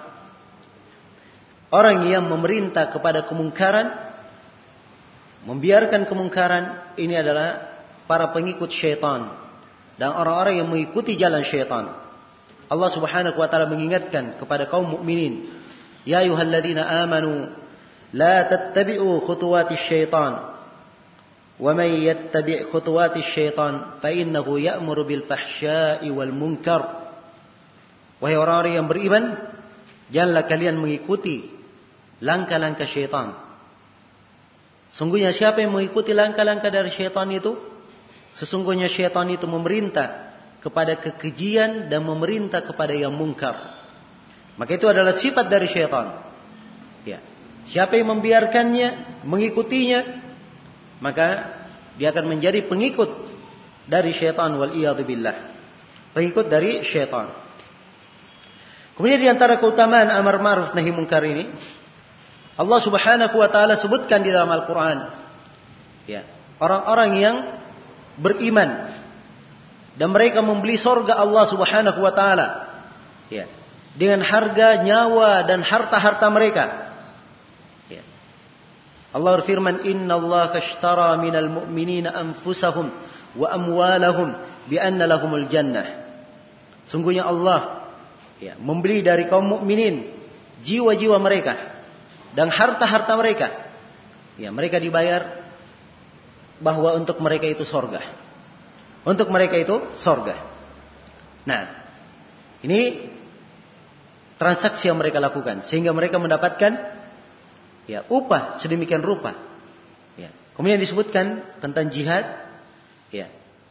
orang yang memerintah kepada kemungkaran, membiarkan kemungkaran, ini adalah para pengikut syaitan dan orang-orang yang mengikuti jalan syaitan. Allah Subhanahu wa taala mengingatkan kepada kaum mukminin, ya ayyuhalladzina amanu la tattabi'u khutuwatis syaitan wa may yattabi' khutuwati syaitan fa innahu ya'muru bil fahsya'i wal munkar. Wahai orang-orang yang beriman, janganlah kalian mengikuti langkah-langkah syaitan. Sungguhnya siapa yang mengikuti langkah-langkah dari syaitan itu, sesungguhnya syaitan itu memerintah kepada kekejian dan memerintah kepada yang mungkar. Maka itu adalah sifat dari syaitan. Ya. Siapa yang membiarkannya, mengikutinya, maka dia akan menjadi pengikut dari syaitan, wal iyadzu billah. Pengikut dari syaitan. Kemudian di antara keutamaan amar ma'ruf nahi munkar ini, Allah Subhanahu wa taala sebutkan di dalam Al-Qur'an, ya, orang-orang yang beriman dan mereka membeli surga Allah Subhanahu wa taala, ya, dengan harga nyawa dan harta-harta mereka. Ya. Allah berfirman, "Innallaha ashtara minal mu'minina anfusahum wa amwalahum bi anna lahumul jannah." Sungguhnya Allah, ya, membeli dari kaum mukminin jiwa-jiwa mereka dan harta-harta mereka. Ya, mereka dibayar bahwa untuk mereka itu surga. Untuk mereka itu surga. Nah, ini transaksi yang mereka lakukan sehingga mereka mendapatkan, ya, upah sedemikian rupa. Ya. Kemudian disebutkan tentang jihad. Ya.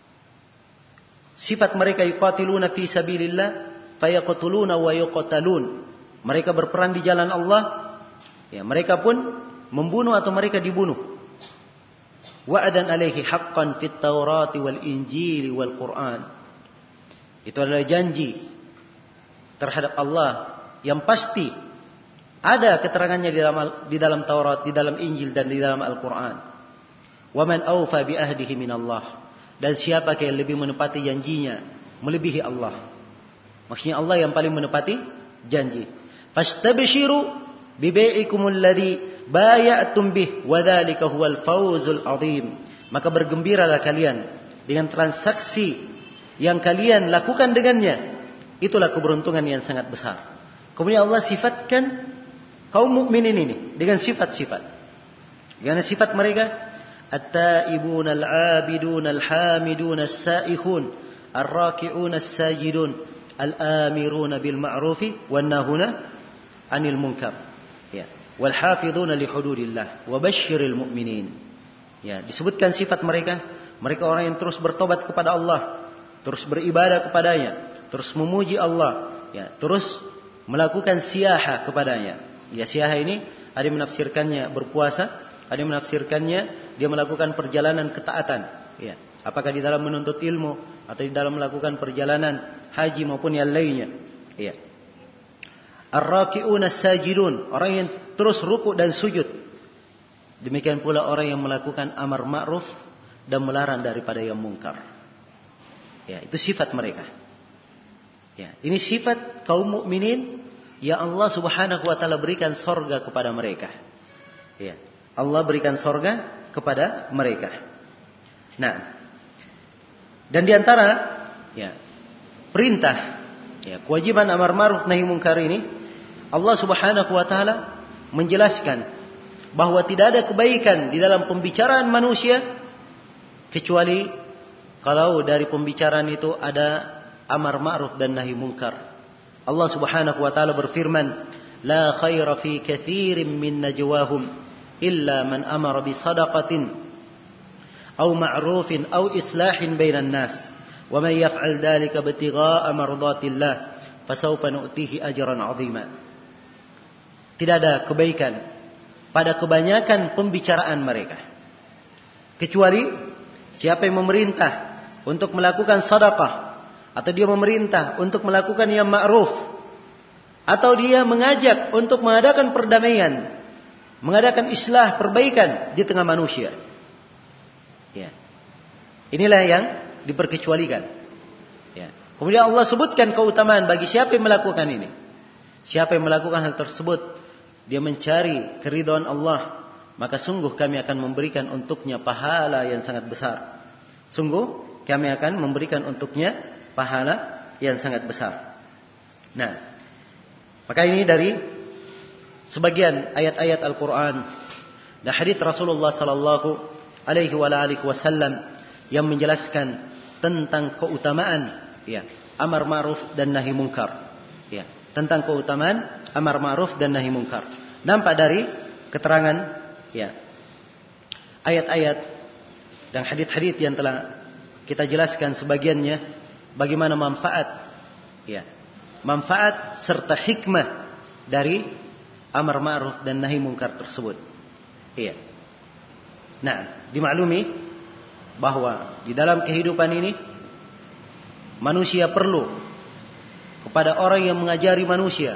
Sifat mereka yuqatiluna fi sabilillah fayaqtuluna wa yuqtalun. Mereka berperang di jalan Allah. Ya, mereka pun membunuh atau mereka dibunuh. Wa'adan alaihi haqqan fit Taurati wal Injili wal Quran. Itu adalah janji terhadap Allah yang pasti ada keterangannya di dalam di dalam Taurat, di dalam Injil dan di dalam Al-Qur'an. Wa man awfa bi ahdihi min Allah. Dan siapa yang lebih menepati janjinya melebihi Allah. Maksudnya Allah yang paling menepati janji. Fastabshiru bi bai'ikumul ladzi bay'atum bih wa dzalika huwal fawzul 'adzim. Maka bergembiralah kalian dengan transaksi yang kalian lakukan dengannya. Itulah keberuntungan yang sangat besar. Kemudian Allah sifatkan kaum mukminin ini dengan sifat-sifat. Dengan sifat mereka, at-taibun al-'abidun al-hamidun as-sa'ihun ar-raki'un as-sajidun al-amirun bil ma'rufi wan nahuna 'anil munkar. Ya, wal hafizuna li hududillah wa basyiril mu'minin. Ya, disebutkan sifat mereka, mereka orang yang terus bertobat kepada Allah, terus beribadah kepadanya, terus memuji Allah, ya, terus melakukan siyaha kepadanya. Ya, siyaha ini ada yang menafsirkannya berpuasa, ada yang menafsirkannya dia melakukan perjalanan ketaatan. Ya, apakah di dalam menuntut ilmu atau di dalam melakukan perjalanan haji maupun yang lainnya. Ya. Ar-raki'un as-sajidun, orang yang terus rukuk dan sujud. Demikian pula orang yang melakukan amar ma'ruf dan melarang daripada yang mungkar. Ya, itu sifat mereka. Ya, ini sifat kaum mukminin yang Allah Subhanahu wa taala berikan surga kepada mereka. Ya, Allah berikan surga kepada mereka. Nah, dan di antara, ya, perintah, ya, kewajiban amar ma'ruf nahi munkar ini, Allah Subhanahu wa taala menjelaskan bahwa tidak ada kebaikan di dalam pembicaraan manusia kecuali kalau dari pembicaraan itu ada amar ma'ruf dan nahi munkar. Allah Subhanahu wa taala berfirman, "La khaira fi katsirin min najwahum illa man amara bi shadaqatin aw ma'rufin aw islahin bainan nas wa man yaf'al dhalika ibtigha'a mardatillah fasawfa nu'tihi ajran 'azima." Tidak ada kebaikan pada kebanyakan pembicaraan mereka kecuali siapa yang memerintah untuk melakukan sedekah, atau dia memerintah untuk melakukan yang ma'ruf, atau dia mengajak untuk mengadakan perdamaian, mengadakan islah, perbaikan di tengah manusia. Ya. Inilah yang diperkecualikan. Ya. Kemudian Allah sebutkan keutamaan bagi siapa yang melakukan ini. Siapa yang melakukan hal tersebut, dia mencari keridhaan Allah, maka sungguh kami akan memberikan untuknya pahala yang sangat besar. Sungguh kami akan memberikan untuknya pahala yang sangat besar. Nah, maka ini dari sebagian ayat-ayat Al-Quran dan hadits Rasulullah Sallallahu alaihi wa alihi wasallam yang menjelaskan tentang keutamaan ya amar ma'ruf dan nahi munkar. Ya, tentang keutamaan amar ma'ruf dan nahi munkar. Nampak dari keterangan ya ayat-ayat dan hadits-hadits yang telah kita jelaskan sebagiannya bagaimana manfaat ya manfaat serta hikmah dari amar ma'ruf dan nahi munkar tersebut. Iya. Nah, dimaklumi bahwa di dalam kehidupan ini manusia perlu kepada orang yang mengajari manusia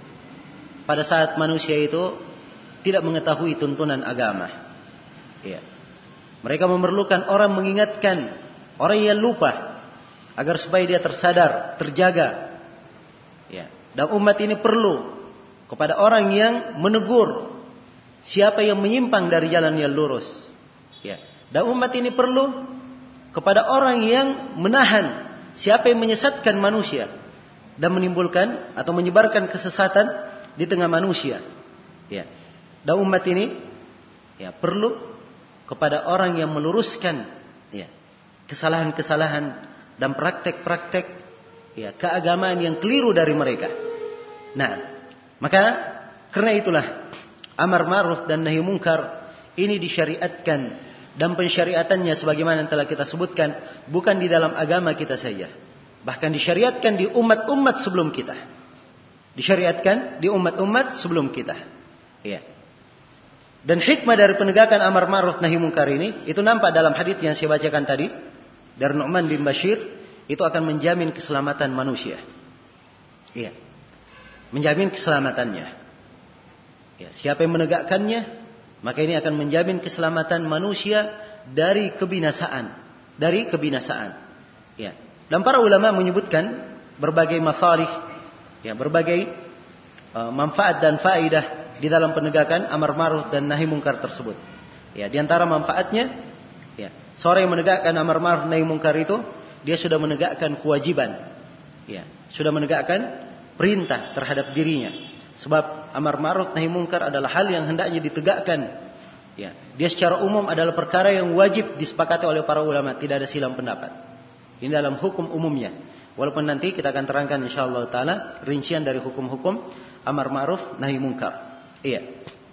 pada saat manusia itu tidak mengetahui tuntunan agama. Iya. Mereka memerlukan orang mengingatkan orang yang lupa agar supaya dia tersadar, terjaga. Ya. Dan umat ini perlu kepada orang yang menegur siapa yang menyimpang dari jalan yang lurus. Ya. Dan umat ini perlu kepada orang yang menahan siapa yang menyesatkan manusia dan menimbulkan atau menyebarkan kesesatan di tengah manusia. Ya. Dan umat ini ya perlu kepada orang yang meluruskan ya kesalahan-kesalahan dan praktek-praktek ya keagamaan yang keliru dari mereka. Nah, maka karena itulah amar ma'ruf dan nahi munkar ini disyariatkan dan pensyariatannya sebagaimana yang telah kita sebutkan bukan di dalam agama kita saja, bahkan disyariatkan di umat-umat sebelum kita. Disyariatkan di umat-umat sebelum kita. Ya. Dan hikmah dari penegakan amar ma'ruf nahi munkar ini itu nampak dalam hadits yang saya bacakan tadi dari Nu'man bin Bashir, itu akan menjamin keselamatan manusia. Iya. Menjamin keselamatannya. Ya, siapa yang menegakkannya, maka ini akan menjamin keselamatan manusia dari kebinasaan, dari kebinasaan. Ya. Dan para ulama menyebutkan berbagai masalih, ya, berbagai uh, manfaat dan faedah di dalam penegakan amar ma'ruf dan nahi munkar tersebut. Ya, di antara manfaatnya, ya, seorang yang menegakkan amar ma'ruf nahi munkar itu, dia sudah menegakkan kewajiban. Ya, sudah menegakkan perintah terhadap dirinya. Sebab amar ma'ruf nahi munkar adalah hal yang hendaknya ditegakkan. Ya, dia secara umum adalah perkara yang wajib disepakati oleh para ulama, tidak ada silang pendapat. Ini dalam hukum umumnya. Walaupun nanti kita akan terangkan insyaallah taala rincian dari hukum-hukum amar ma'ruf nahi munkar. Iya.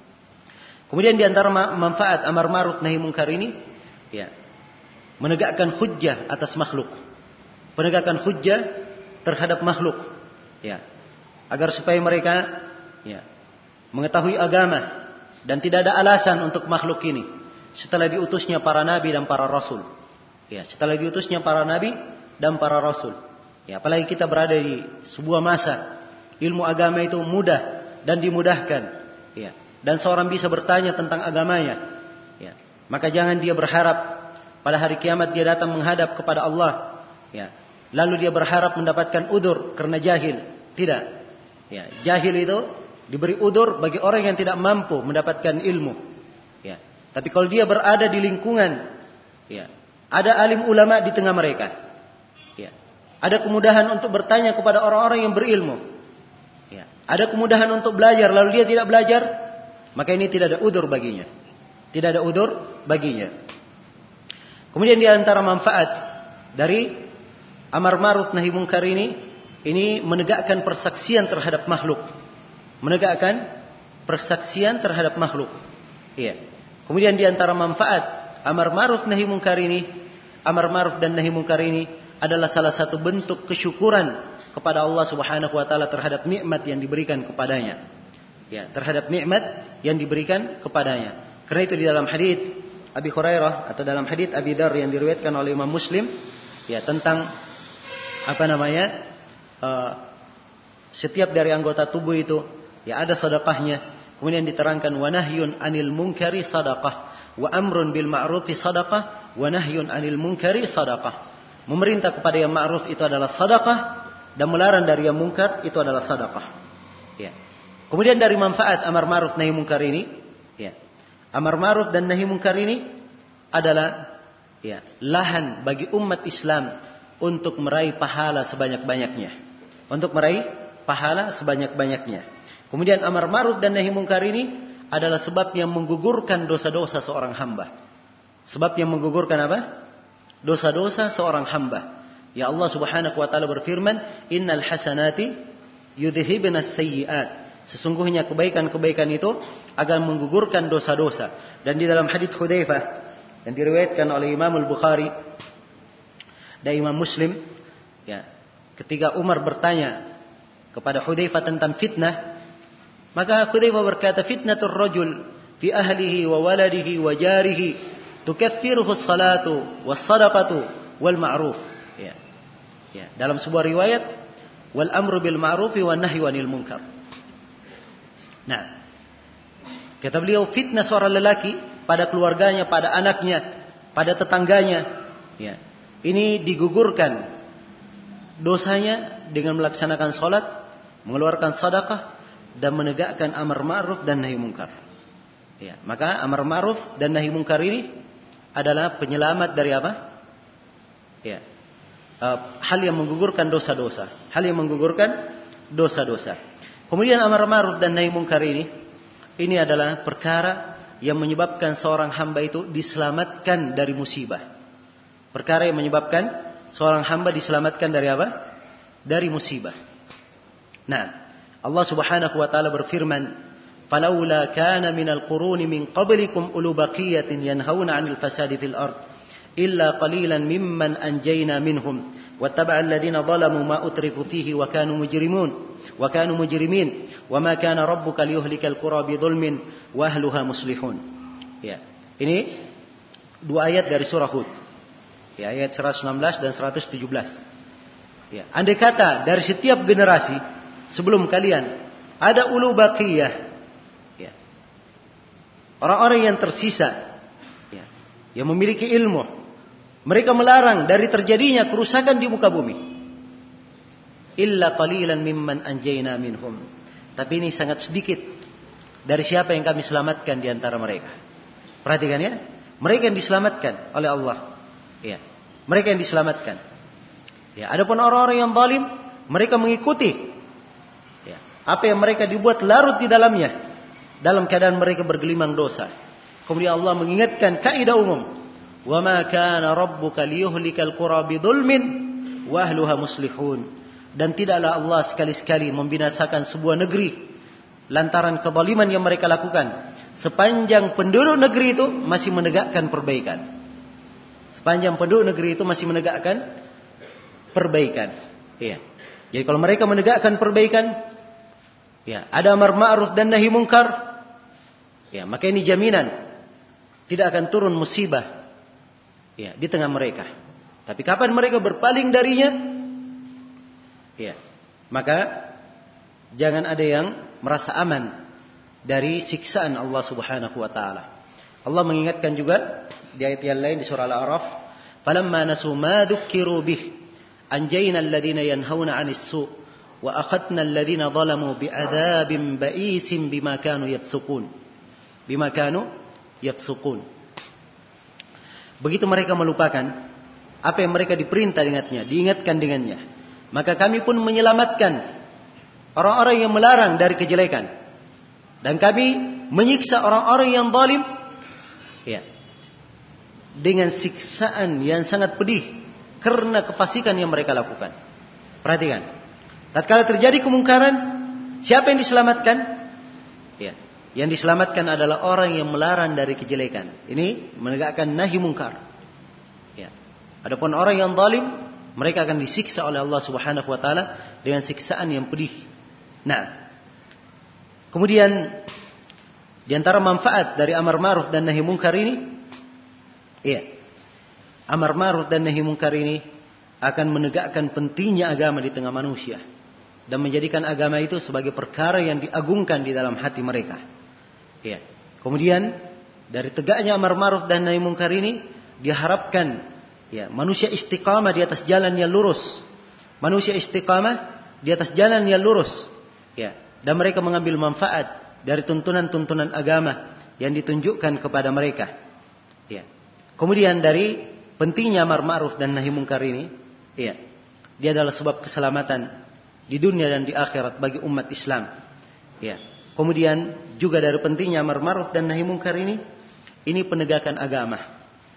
Kemudian di antara manfaat amar ma'ruf nahi munkar ini, ya, menegakkan hujjah atas makhluk. Penegakan hujjah terhadap makhluk. Ya. Agar supaya mereka ya mengetahui agama dan tidak ada alasan untuk makhluk ini setelah diutusnya para nabi dan para rasul. Ya, setelah diutusnya para nabi dan para rasul. Ya, apalagi kita berada di sebuah masa ilmu agama itu mudah dan dimudahkan. Ya, dan seorang bisa bertanya tentang agamanya. Ya, maka jangan dia berharap pada hari kiamat dia datang menghadap kepada Allah. Ya, lalu dia berharap mendapatkan udzur karena jahil. Tidak. Ya, jahil itu diberi udzur bagi orang yang tidak mampu mendapatkan ilmu. Ya, tapi kalau dia berada di lingkungan, ya, ada alim ulama di tengah mereka. Ya, ada kemudahan untuk bertanya kepada orang-orang yang berilmu. Ya, ada kemudahan untuk belajar, lalu dia tidak belajar, maka ini tidak ada udzur baginya. Tidak ada udzur baginya. Kemudian di antara manfaat dari amar ma'ruf nahi munkar ini, ini menegakkan persaksian terhadap makhluk. Menegakkan persaksian terhadap makhluk. Iya. Kemudian di antara manfaat amar ma'ruf nahi munkar ini, amar ma'ruf dan nahi munkar ini adalah salah satu bentuk kesyukuran kepada Allah Subhanahu wa taala terhadap nikmat yang diberikan kepadanya. Ya, terhadap nikmat yang diberikan kepadanya. Karena itu di dalam hadits Abi Hurairah atau dalam hadits Abi Dzar yang diriwayatkan oleh Imam Muslim, ya, tentang apa namanya? Uh, setiap dari anggota tubuh itu ya ada sedekahnya. Kemudian diterangkan wa nahyun 'anil munkari sadaqah wa amrun bil ma'rufi sadaqah wa nahyun 'anil munkari sadaqah. Memerintah kepada yang ma'ruf itu adalah sedekah dan melarang dari yang munkar itu adalah sedekah. Ya. Kemudian dari manfaat amar ma'ruf nahi munkar ini, ya. Amar ma'ruf dan nahi munkar ini adalah ya lahan bagi umat Islam untuk meraih pahala sebanyak-banyaknya. Untuk meraih pahala sebanyak-banyaknya. Kemudian amar ma'ruf dan nahi munkar ini adalah sebab yang menggugurkan dosa-dosa seorang hamba. Sebab yang menggugurkan apa? Dosa-dosa seorang hamba. Ya Allah Subhanahu wa taala berfirman, "Innal hasanati yudhhibunas sayyi'at." Sesungguhnya kebaikan-kebaikan itu akan menggugurkan dosa-dosa. Dan di dalam hadits Hudzaifah yang diriwayatkan oleh Imam Al-Bukhari dan Imam Muslim, ya, ketika Umar bertanya kepada Hudzaifah tentang fitnah, maka Hudzaifah berkata, "Fitnatur rajul fi ahlihi wa waladihi wa jarihi tukaffiruhu as-salatu was-sadaqatu wal ma'ruf." Ya. Ya, dalam sebuah riwayat, "Wal amru bil ma'rufi wan nahyi 'anil munkar." Nah, kata beliau, fitnah seorang lelaki pada keluarganya, pada anaknya, pada tetangganya, ya, ini digugurkan dosanya dengan melaksanakan salat, mengeluarkan sedekah, dan menegakkan amar ma'ruf dan nahi munkar. Ya, maka amar ma'ruf dan nahi munkar ini adalah penyelamat dari apa? Ya, uh, hal yang menggugurkan dosa-dosa, hal yang menggugurkan dosa-dosa. Kemudian amar ma'ruf dan nahi munkar ini, ini adalah perkara yang menyebabkan seorang hamba itu diselamatkan dari musibah. Perkara yang menyebabkan seorang hamba diselamatkan dari apa? Dari musibah. Nah, Allah Subhanahu wa taala berfirman, "Falaula kana minal quruni min qablikum ulu baqiyatin yanhauna 'anil fasadi fil ard illa qalilan mimman anjayna minhum wattaba'a alladhina zalamu ma utrifu fihi wa kanu mujrimun." Wa kanu mujrimin wa ma kana rabbuka liyuhlikal qura bidzulmin wa ahluha muslihun. Ya. Ini dua ayat dari surah Hud. Ya, ayat seratus enam belas dan seratus tujuh belas. Ya, andai kata dari setiap generasi sebelum kalian ada ulu baqiyah, ya, orang-orang yang tersisa, ya, yang memiliki ilmu, mereka melarang dari terjadinya kerusakan di muka bumi. Illa qalilan mimman anjayna minhum. Tapi ini sangat sedikit dari siapa yang kami selamatkan di antara mereka. Perhatikan ya, mereka yang diselamatkan oleh Allah. Ya, mereka yang diselamatkan. Ya, adapun orang-orang yang zalim, mereka mengikuti, ya, apa yang mereka dibuat larut di dalamnya, dalam keadaan mereka bergelimang dosa. Kemudian Allah mengingatkan kaidah umum, "Wa ma kana rabbuka liyuhlikal qura bidzulmin wa ahluha muslihun." Dan tidaklah Allah sekali-sekali membinasakan sebuah negeri lantaran kezaliman yang mereka lakukan, sepanjang penduduk negeri itu masih menegakkan perbaikan. Sepanjang penduduk negeri itu masih menegakkan perbaikan. Iya. Jadi kalau mereka menegakkan perbaikan, ya, ada amar ma'ruf dan nahi munkar, ya, maka ini jaminan tidak akan turun musibah, ya, di tengah mereka. Tapi kapan mereka berpaling darinya, ya, maka jangan ada yang merasa aman dari siksaan Allah Subhanahu wa taala. Allah mengingatkan juga di ayat yang lain di surah Al-A'raf, "Falamma nasu ma dzukkiru bih, anjayna alladziina yanhauna 'anis su' wa akhadna alladziina zalamu bi'adzabin ba'isin bima kanu yafsukun." Bima kanu yafsukun. Begitu mereka melupakan apa yang mereka diperintah dengannya, diingatkan dengannya, maka kami pun menyelamatkan orang-orang yang melarang dari kejelekan. Dan kami menyiksa orang-orang yang zalim, ya, dengan siksaan yang sangat pedih karena kefasikan yang mereka lakukan. Perhatikan. Tatkala terjadi kemungkaran, siapa yang diselamatkan? Ya, yang diselamatkan adalah orang yang melarang dari kejelekan. Ini menegakkan nahi munkar. Ya. Adapun orang yang zalim, mereka akan disiksa oleh Allah Subhanahu wa taala dengan siksaan yang pedih. Nah, kemudian di antara manfaat dari amar ma'ruf dan nahi munkar ini, iya, amar ma'ruf dan nahi munkar ini akan menegakkan pentingnya agama di tengah manusia dan menjadikan agama itu sebagai perkara yang diagungkan di dalam hati mereka. Iya. Kemudian dari tegaknya amar ma'ruf dan nahi munkar ini diharapkan, ya, manusia istiqamah di atas jalan yang lurus. Manusia istiqamah di atas jalan yang lurus. Ya, dan mereka mengambil manfaat dari tuntunan-tuntunan agama yang ditunjukkan kepada mereka. Ya. Kemudian dari pentingnya amar ma'ruf dan nahi munkar ini, ya, dia adalah sebab keselamatan di dunia dan di akhirat bagi umat Islam. Ya. Kemudian juga dari pentingnya amar ma'ruf dan nahi munkar ini, ini penegakan agama.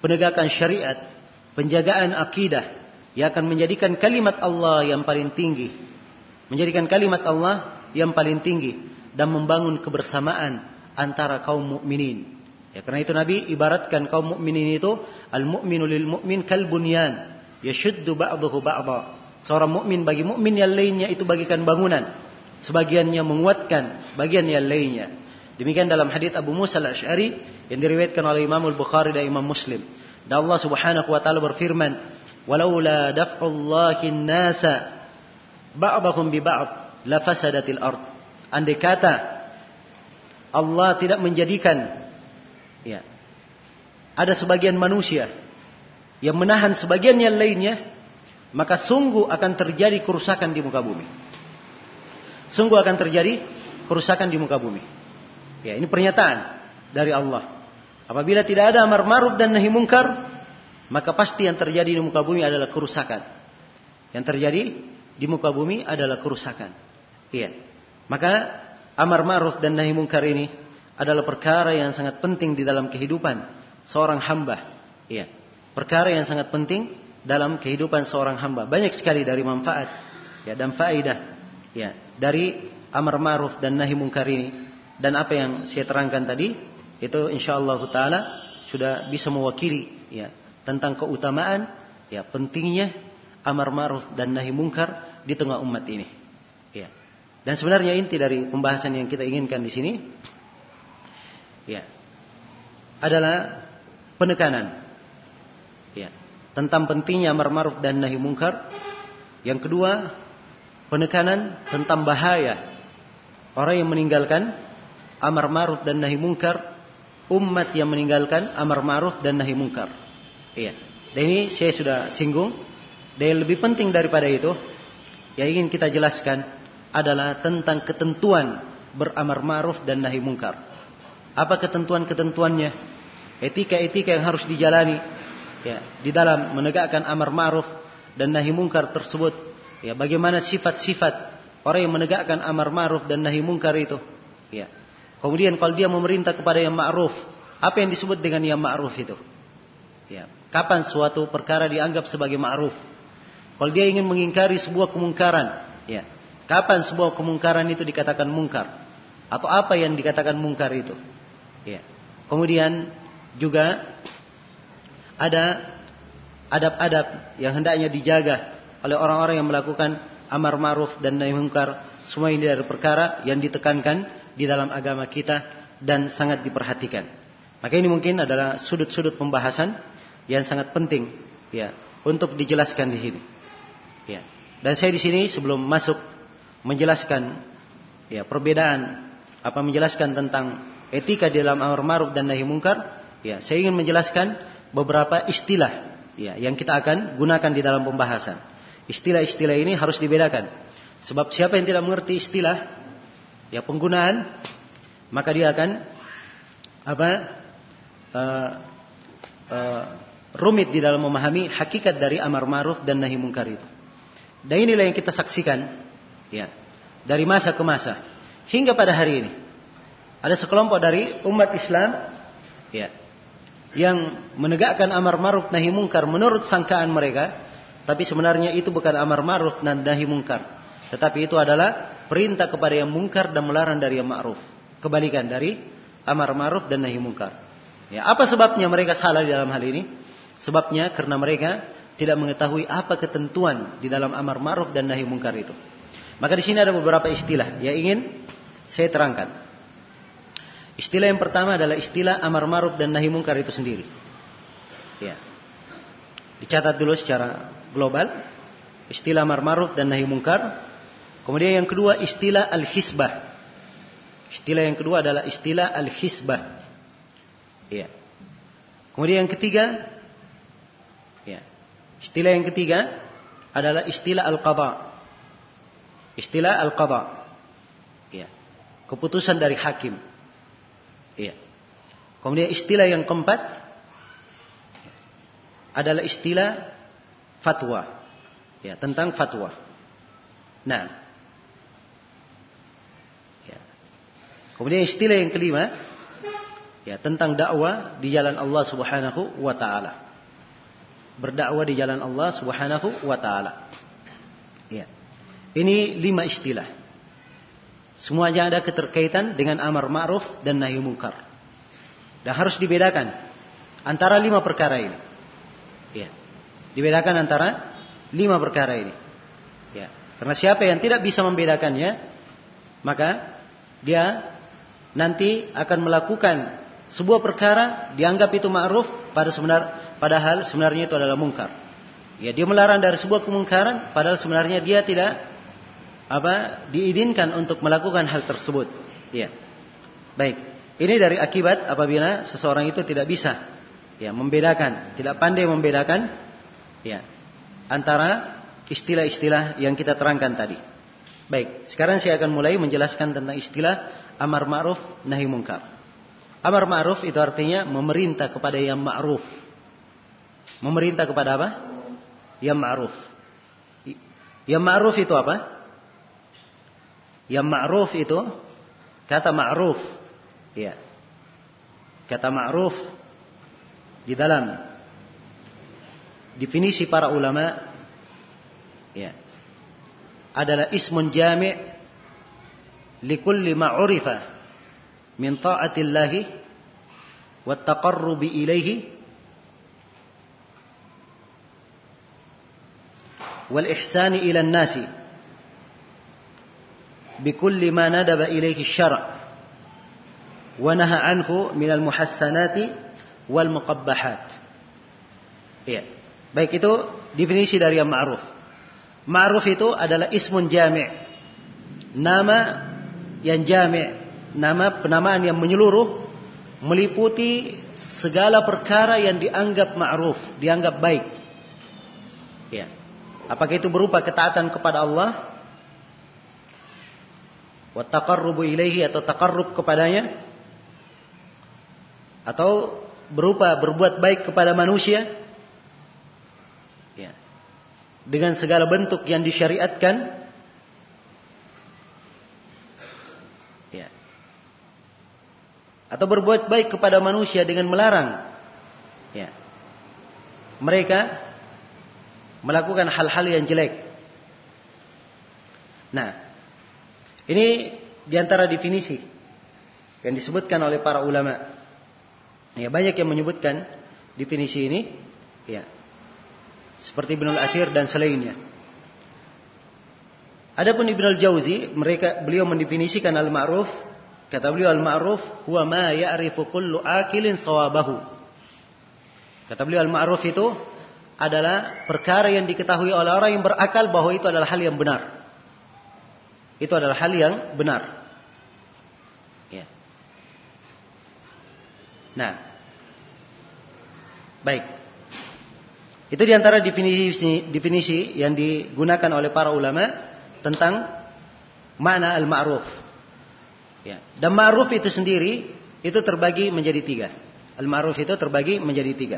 penegakan syariat, penjagaan akidah, yang akan menjadikan kalimat Allah yang paling tinggi, menjadikan kalimat Allah yang paling tinggi dan membangun kebersamaan antara kaum mukminin. Ya, karena itu Nabi ibaratkan kaum mukminin itu al-mu'minu lil mu'min kal bunyan yashuddu ba'dahu ba'dha. Seorang mukmin bagi mukmin yang lainnya itu bagikan bangunan, sebagiannya menguatkan bagian yang lainnya. Demikian dalam hadits Abu Musa al-Asy'ari yang diriwayatkan oleh Imam Al-Bukhari dan Imam Muslim. Dan Allah Subhanahu wa taala berfirman, "Walaula daf'ullahi an-nasa ba'dahum bi ba'd la fasadatil ard." Andai kata Allah tidak menjadikan ya, ada sebagian manusia yang menahan sebagian yang lainnya, maka sungguh akan terjadi kerusakan di muka bumi. Sungguh akan terjadi kerusakan di muka bumi. Ya, ini pernyataan dari Allah. Apabila tidak ada amar ma'ruf dan nahi munkar, maka pasti yang terjadi di muka bumi adalah kerusakan. Yang terjadi di muka bumi adalah kerusakan. Iya. Maka amar ma'ruf dan nahi munkar ini adalah perkara yang sangat penting di dalam kehidupan seorang hamba. Ya, perkara yang sangat penting dalam kehidupan seorang hamba. Banyak sekali dari manfaat ya dan faedah ya dari amar ma'ruf dan nahi munkar ini. Dan apa yang saya terangkan tadi itu insyaallah taala sudah bisa mewakili ya tentang keutamaan ya pentingnya amar ma'ruf dan nahi munkar di tengah umat ini. Ya. Dan sebenarnya inti dari pembahasan yang kita inginkan di sini ya, adalah penekanan ya, tentang pentingnya amar ma'ruf dan nahi munkar. Yang kedua, penekanan tentang bahaya orang yang meninggalkan amar ma'ruf dan nahi munkar, umat yang meninggalkan amar ma'ruf dan nahi munkar. Iya. Dan ini saya sudah singgung. Dan yang lebih penting daripada itu, yang ingin kita jelaskan adalah tentang ketentuan beramar ma'ruf dan nahi munkar. Apa ketentuan-ketentuannya? Etika-etika yang harus dijalani ya, di dalam menegakkan amar ma'ruf dan nahi munkar tersebut. Ya, bagaimana sifat-sifat orang yang menegakkan amar ma'ruf dan nahi munkar itu? Ya. Kemudian kalau dia memerintah kepada yang ma'ruf, apa yang disebut dengan yang ma'ruf itu? Ya. Kapan suatu perkara dianggap sebagai ma'ruf? Kalau dia ingin mengingkari sebuah kemungkaran, ya. Kapan sebuah kemungkaran itu dikatakan mungkar? Atau apa yang dikatakan mungkar itu? Ya. Kemudian juga ada adab-adab yang hendaknya dijaga oleh orang-orang yang melakukan amar ma'ruf dan nahi munkar. Semua ini dari perkara yang ditekankan di dalam agama kita dan sangat diperhatikan. Maka ini mungkin adalah sudut-sudut pembahasan yang sangat penting ya untuk dijelaskan di sini. Ya. Dan saya di sini sebelum masuk menjelaskan ya perbedaan apa menjelaskan tentang etika di dalam amar ma'ruf dan nahi munkar, ya, saya ingin menjelaskan beberapa istilah ya yang kita akan gunakan di dalam pembahasan. Istilah-istilah ini harus dibedakan. Sebab siapa yang tidak mengerti istilah ya penggunaan, maka dia akan apa? Uh, uh, rumit di dalam memahami hakikat dari amar ma'ruf dan nahi munkar itu. Dan inilah yang kita saksikan ya dari masa ke masa hingga pada hari ini. Ada sekelompok dari umat Islam ya, yang menegakkan amar ma'ruf nahi munkar menurut sangkaan mereka, tapi sebenarnya itu bukan amar ma'ruf dan nahi munkar, tetapi itu adalah perintah kepada yang munkar dan melarang dari yang ma'ruf. Kebalikan dari amar ma'ruf dan nahi munkar. Ya, apa sebabnya mereka salah di dalam hal ini? Sebabnya karena mereka tidak mengetahui apa ketentuan di dalam amar ma'ruf dan nahi munkar itu. Maka di sini ada beberapa istilah yang ingin saya terangkan. Istilah yang pertama adalah istilah amar ma'ruf dan nahi munkar itu sendiri. Ya. Dicatat dulu secara global istilah amar ma'ruf dan nahi munkar. Kemudian yang kedua istilah al-hisbah. Istilah yang kedua adalah istilah al-hisbah. Ya. Kemudian yang ketiga ya. Istilah yang ketiga adalah istilah al-qadha. Istilah al-qadha. Ya. Keputusan dari hakim. Ya. Kemudian istilah yang keempat adalah istilah fatwa. Ya, tentang fatwa. Nah. Ya. Kemudian istilah yang kelima Ya, tentang dakwah di jalan Allah Subhanahu wa taala. Berdakwah di jalan Allah Subhanahu wa taala. Ya. Ini lima istilah. Semuanya ada keterkaitan dengan amar ma'ruf dan nahi munkar. Dan harus dibedakan antara lima perkara ini. Ya. Dibedakan antara lima perkara ini. Ya. Karena siapa yang tidak bisa membedakannya, maka dia nanti akan melakukan sebuah perkara dianggap itu ma'ruf, pada sebenar, padahal sebenarnya itu adalah mungkar. Ya, dia melarang dari sebuah kemungkaran, padahal sebenarnya dia tidak apa diizinkan untuk melakukan hal tersebut. Ya, baik. Ini dari akibat apabila seseorang itu tidak bisa, ya, membedakan, tidak pandai membedakan, ya, antara istilah-istilah yang kita terangkan tadi. Baik, sekarang saya akan mulai menjelaskan tentang istilah amar ma'ruf nahi munkar. Amar ma'ruf itu artinya memerintah kepada yang ma'ruf. Memerintah kepada apa? Yang ma'ruf. Yang ma'ruf itu apa? Yang ma'ruf itu kata ma'ruf. Ya. Kata ma'ruf di dalam definisi para ulama, ya, adalah ismun jami' likulli ma'urifa min ta'atillahi wa taqarrubi ilaihi wal ihsani ila an-nasi bikulli ma nadaba ilaihi syara' wa naha anhu min al-muhassanati wal muqabbahat. Ya. Baik, itu definisi dari yang ma'ruf. Ma'ruf itu adalah ismun jami', nama yang jami', nama penamaan yang menyeluruh, meliputi segala perkara yang dianggap ma'ruf, dianggap baik. Ya. Apakah itu berupa ketaatan kepada Allah, wa taqarrubu ilaihi, atau taqarrub kepadanya, atau berupa berbuat baik kepada manusia, ya, dengan segala bentuk yang disyariatkan. Atau berbuat baik kepada manusia dengan melarang, ya, mereka melakukan hal-hal yang jelek. Nah, ini diantara definisi yang disebutkan oleh para ulama. Ya, banyak yang menyebutkan definisi ini, ya, seperti Ibnul Athir dan selainnya. Adapun Ibnul Jauzi, mereka beliau mendefinisikan al-ma'ruf. Kata beliau, al-ma'ruf huwa ma ya'rifu kullu akilin sawabahu. Kata beliau, al-ma'ruf itu adalah perkara yang diketahui oleh orang yang berakal bahwa itu adalah hal yang benar. Itu adalah hal yang benar. Ya. Nah, baik. Itu diantara definisi definisi yang digunakan oleh para ulama tentang makna al-ma'ruf. Ya. Dan ma'ruf itu sendiri itu terbagi menjadi tiga. Al-ma'ruf itu terbagi menjadi tiga.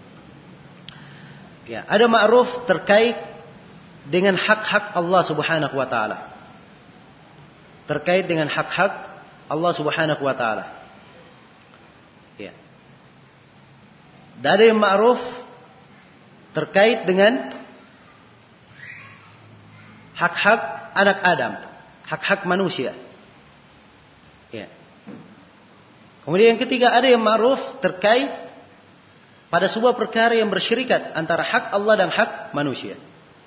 Ya, ada ma'ruf terkait dengan hak-hak Allah Subhanahu wa taala. Terkait dengan hak-hak Allah Subhanahu wa taala. Ya. Dan ada yang ma'ruf terkait dengan hak-hak anak Adam, hak-hak manusia. Ya. Kemudian yang ketiga, ada yang ma'ruf terkait pada sebuah perkara yang bersyirikat antara hak Allah dan hak manusia.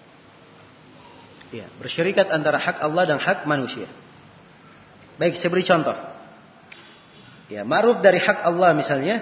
Ya, bersyirikat antara hak Allah dan hak manusia. Baik, saya beri contoh. Ya, ma'ruf dari hak Allah misalnya.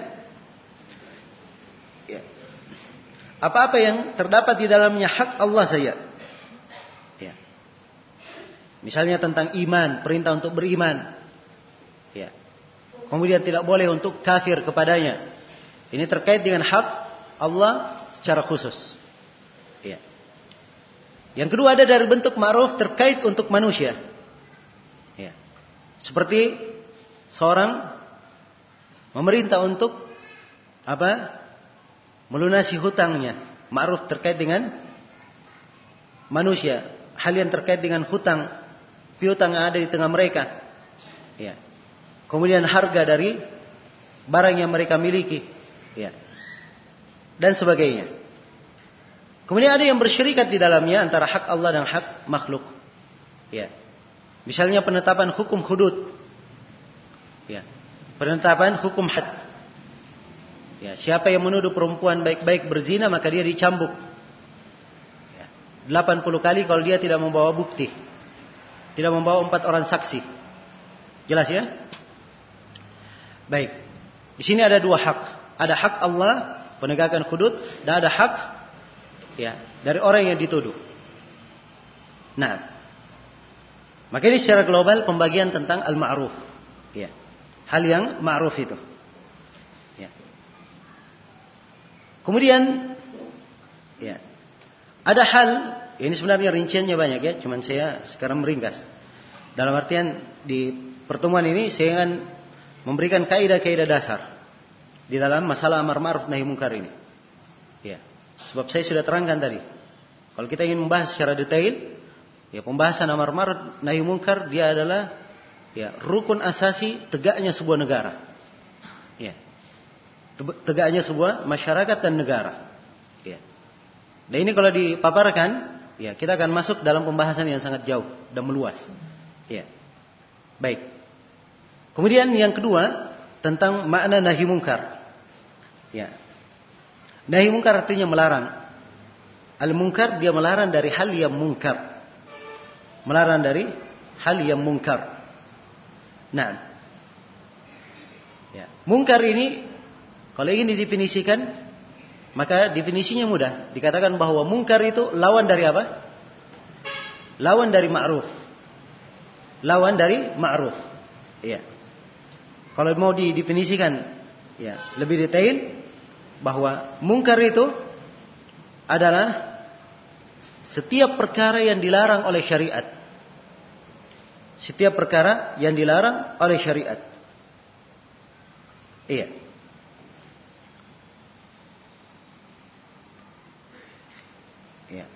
Ya. Apa-apa yang terdapat di dalamnya hak Allah saja. Ya. Misalnya tentang iman, perintah untuk beriman. Ya. Kemudian tidak boleh untuk kafir kepadanya. Ini terkait dengan hak Allah secara khusus. Ya. Yang kedua, ada dari bentuk ma'ruf terkait untuk manusia. Ya. Seperti seorang memerintah untuk apa? Melunasi hutangnya. Ma'ruf terkait dengan manusia. Hal yang terkait dengan hutang, piutang yang ada di tengah mereka. Ya. Kemudian harga dari barang yang mereka miliki, ya, dan sebagainya. Kemudian ada yang bersyirikat di dalamnya antara hak Allah dan hak makhluk, ya. Misalnya penetapan hukum hudud, ya, penetapan hukum had. Ya, siapa yang menuduh perempuan baik-baik berzina maka dia dicambuk. Ya, delapan puluh kali kalau dia tidak membawa bukti, tidak membawa empat orang saksi. Jelas ya? Baik. Di sini ada dua hak. Ada hak Allah penegakan hudud dan ada hak, ya, dari orang yang dituduh. Nah, maka ini secara global pembagian tentang al-ma'ruf. Ya. Hal yang ma'ruf itu. Ya. Kemudian, ya, ada hal, ini sebenarnya rinciannya banyak ya, cuman saya sekarang meringkas. Dalam artian di pertemuan ini saya akan memberikan kaidah-kaidah dasar di dalam masalah amar ma'ruf nahi munkar ini. Ya. Sebab saya sudah terangkan tadi. Kalau kita ingin membahas secara detail, ya, pembahasan amar ma'ruf nahi munkar dia adalah, ya, rukun asasi tegaknya sebuah negara. Ya. Tegaknya sebuah masyarakat dan negara. Ya. Dan ini kalau dipaparkan, ya, kita akan masuk dalam pembahasan yang sangat jauh dan meluas. Ya. Baik. Kemudian yang kedua tentang makna nahi munkar. Ya. Nahi munkar artinya melarang. Al-munkar dia melarang dari hal yang munkar. Melarang dari hal yang munkar. Nah, ya, munkar ini kalau ingin didefinisikan, maka definisinya mudah. Dikatakan bahwa munkar itu lawan dari apa? Lawan dari ma'ruf. Lawan dari ma'ruf. Ya. Kalau mau didefinisikan, ya, lebih detail, bahwa munkar itu adalah setiap perkara yang dilarang oleh syariat. Setiap perkara yang dilarang oleh syariat. Iya. Iya.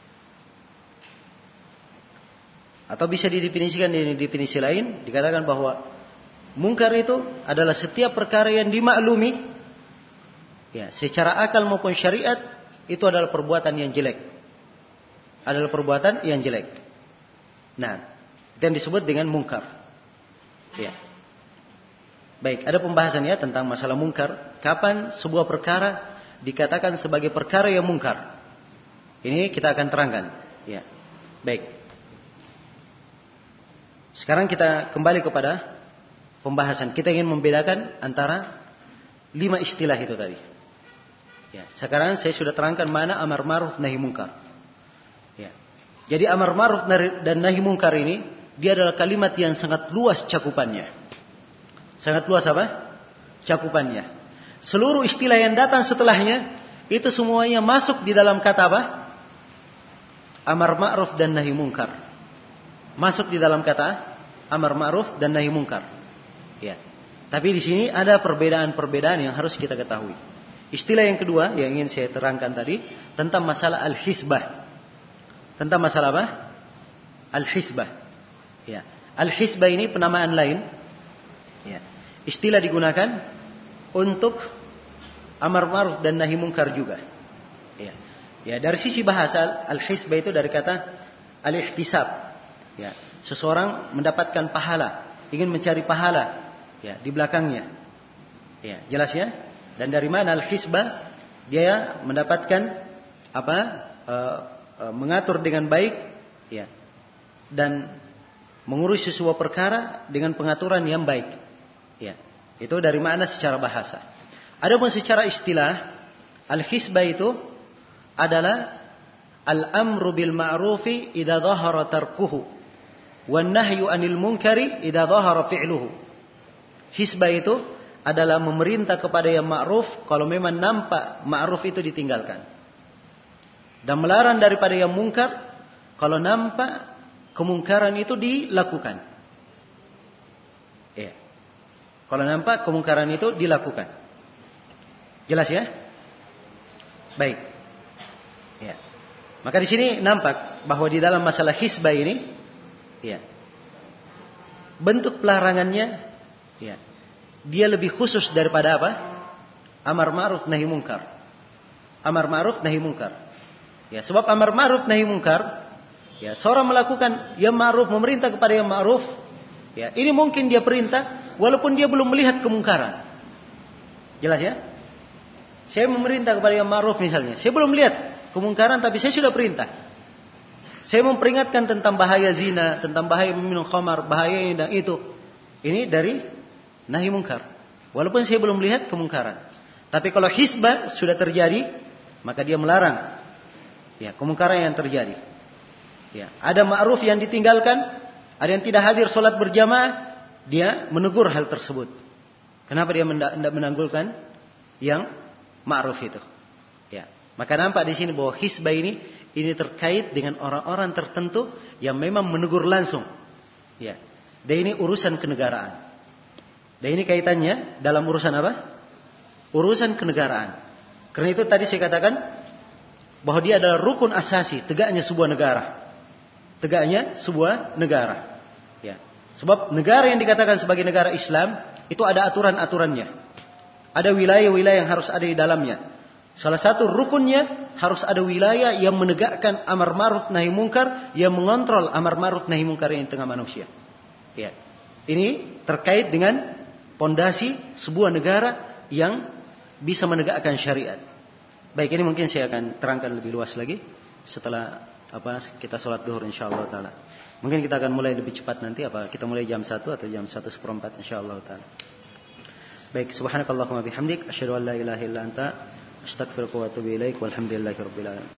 Atau bisa didefinisikan di definisi lain, dikatakan bahwa munkar itu adalah setiap perkara yang dimaklumi, ya, secara akal maupun syariat, itu adalah perbuatan yang jelek. Adalah perbuatan yang jelek. Nah, itu yang disebut dengan munkar. Ya. Baik, ada pembahasan ya tentang masalah munkar. Kapan sebuah perkara dikatakan sebagai perkara yang munkar? Ini kita akan terangkan. Ya. Baik. Sekarang kita kembali kepada pembahasan. Kita ingin membedakan antara lima istilah itu tadi. Ya, sekarang saya sudah terangkan mana amar ma'ruf nahi munkar. Ya. Jadi amar ma'ruf dan nahi munkar ini dia adalah kalimat yang sangat luas cakupannya. Sangat luas apa? Cakupannya. Seluruh istilah yang datang setelahnya itu semuanya masuk di dalam kata apa? Amar ma'ruf dan nahi munkar. Masuk di dalam kata amar ma'ruf dan nahi munkar. Ya. Tapi di sini ada perbedaan-perbedaan yang harus kita ketahui. Istilah yang kedua yang ingin saya terangkan tadi tentang masalah al-hisbah. Tentang masalah apa? Al-hisbah. Ya. Al-hisbah ini penamaan lain. Ya. Istilah digunakan untuk amar ma'ruf dan nahi munkar juga. Ya. Ya, dari sisi bahasa al-hisbah itu dari kata al-ihtisab. Ya. Seseorang mendapatkan pahala, ingin mencari pahala, ya, di belakangnya. Ya, jelas ya? Dan dari mana al-hisbah? Dia mendapatkan apa? E, e, mengatur dengan baik, ya, dan mengurus sesuatu perkara dengan pengaturan yang baik. Ya, itu dari mana secara bahasa. Adapun secara istilah, al-hisbah itu adalah al-amru bil ma'rufi idza dhahara tarkuhu wan nahyu anil munkari idza dhahara fi'luhu. Hisbah itu adalah memerintah kepada yang ma'ruf kalau memang nampak ma'ruf itu ditinggalkan. Dan melarang daripada yang mungkar kalau nampak kemungkaran itu dilakukan. Ya. Kalau nampak kemungkaran itu dilakukan. Jelas ya? Baik. Ya. Maka di sini nampak bahwa di dalam masalah hisbah ini, ya, bentuk pelarangannya, ya, dia lebih khusus daripada apa? Amar ma'ruf nahi munkar. Amar ma'ruf nahi munkar. Ya, sebab amar ma'ruf nahi munkar, ya, seorang melakukan yang ma'ruf, memerintah kepada yang ma'ruf, ya, ini mungkin dia perintah walaupun dia belum melihat kemungkaran. Jelas ya? Saya memerintah kepada yang ma'ruf misalnya, saya belum lihat kemungkaran tapi saya sudah perintah. Saya memperingatkan tentang bahaya zina, tentang bahaya minum khamar, bahaya ini dan itu. Ini dari nahi munkar. Walaupun saya belum lihat kemungkaran. Tapi kalau hisbah sudah terjadi, maka dia melarang ya kemungkaran yang terjadi. Ya, ada ma'ruf yang ditinggalkan, ada yang tidak hadir sholat berjamaah, dia menegur hal tersebut. Kenapa dia tidak menanggulkan yang ma'ruf itu? Ya, maka nampak di sini bahwa hisbah ini ini terkait dengan orang-orang tertentu yang memang menegur langsung. Ya, dan ini urusan kenegaraan. Dan ini kaitannya dalam urusan apa? Urusan kenegaraan. Karena itu tadi saya katakan bahwa dia adalah rukun asasi tegaknya sebuah negara. Tegaknya sebuah negara. Ya. Sebab negara yang dikatakan sebagai negara Islam itu ada aturan-aturannya. Ada wilayah-wilayah yang harus ada di dalamnya. Salah satu rukunnya harus ada wilayah yang menegakkan amar ma'ruf nahi munkar, yang mengontrol amar ma'ruf nahi munkar yang di tengah manusia. Ya. Ini terkait dengan pondasi sebuah negara yang bisa menegakkan syariat. Baik, ini mungkin saya akan terangkan lebih luas lagi setelah apa kita sholat duhur insyaallah taala. Mungkin kita akan mulai lebih cepat nanti, apa kita mulai jam satu atau jam satu seperempat insyaallah taala. Baik, subhanakallahumma bihamdik asyhadu an la ilaha illa anta astaghfiruka wa atubu ilaik walhamdulillahirabbil alamin.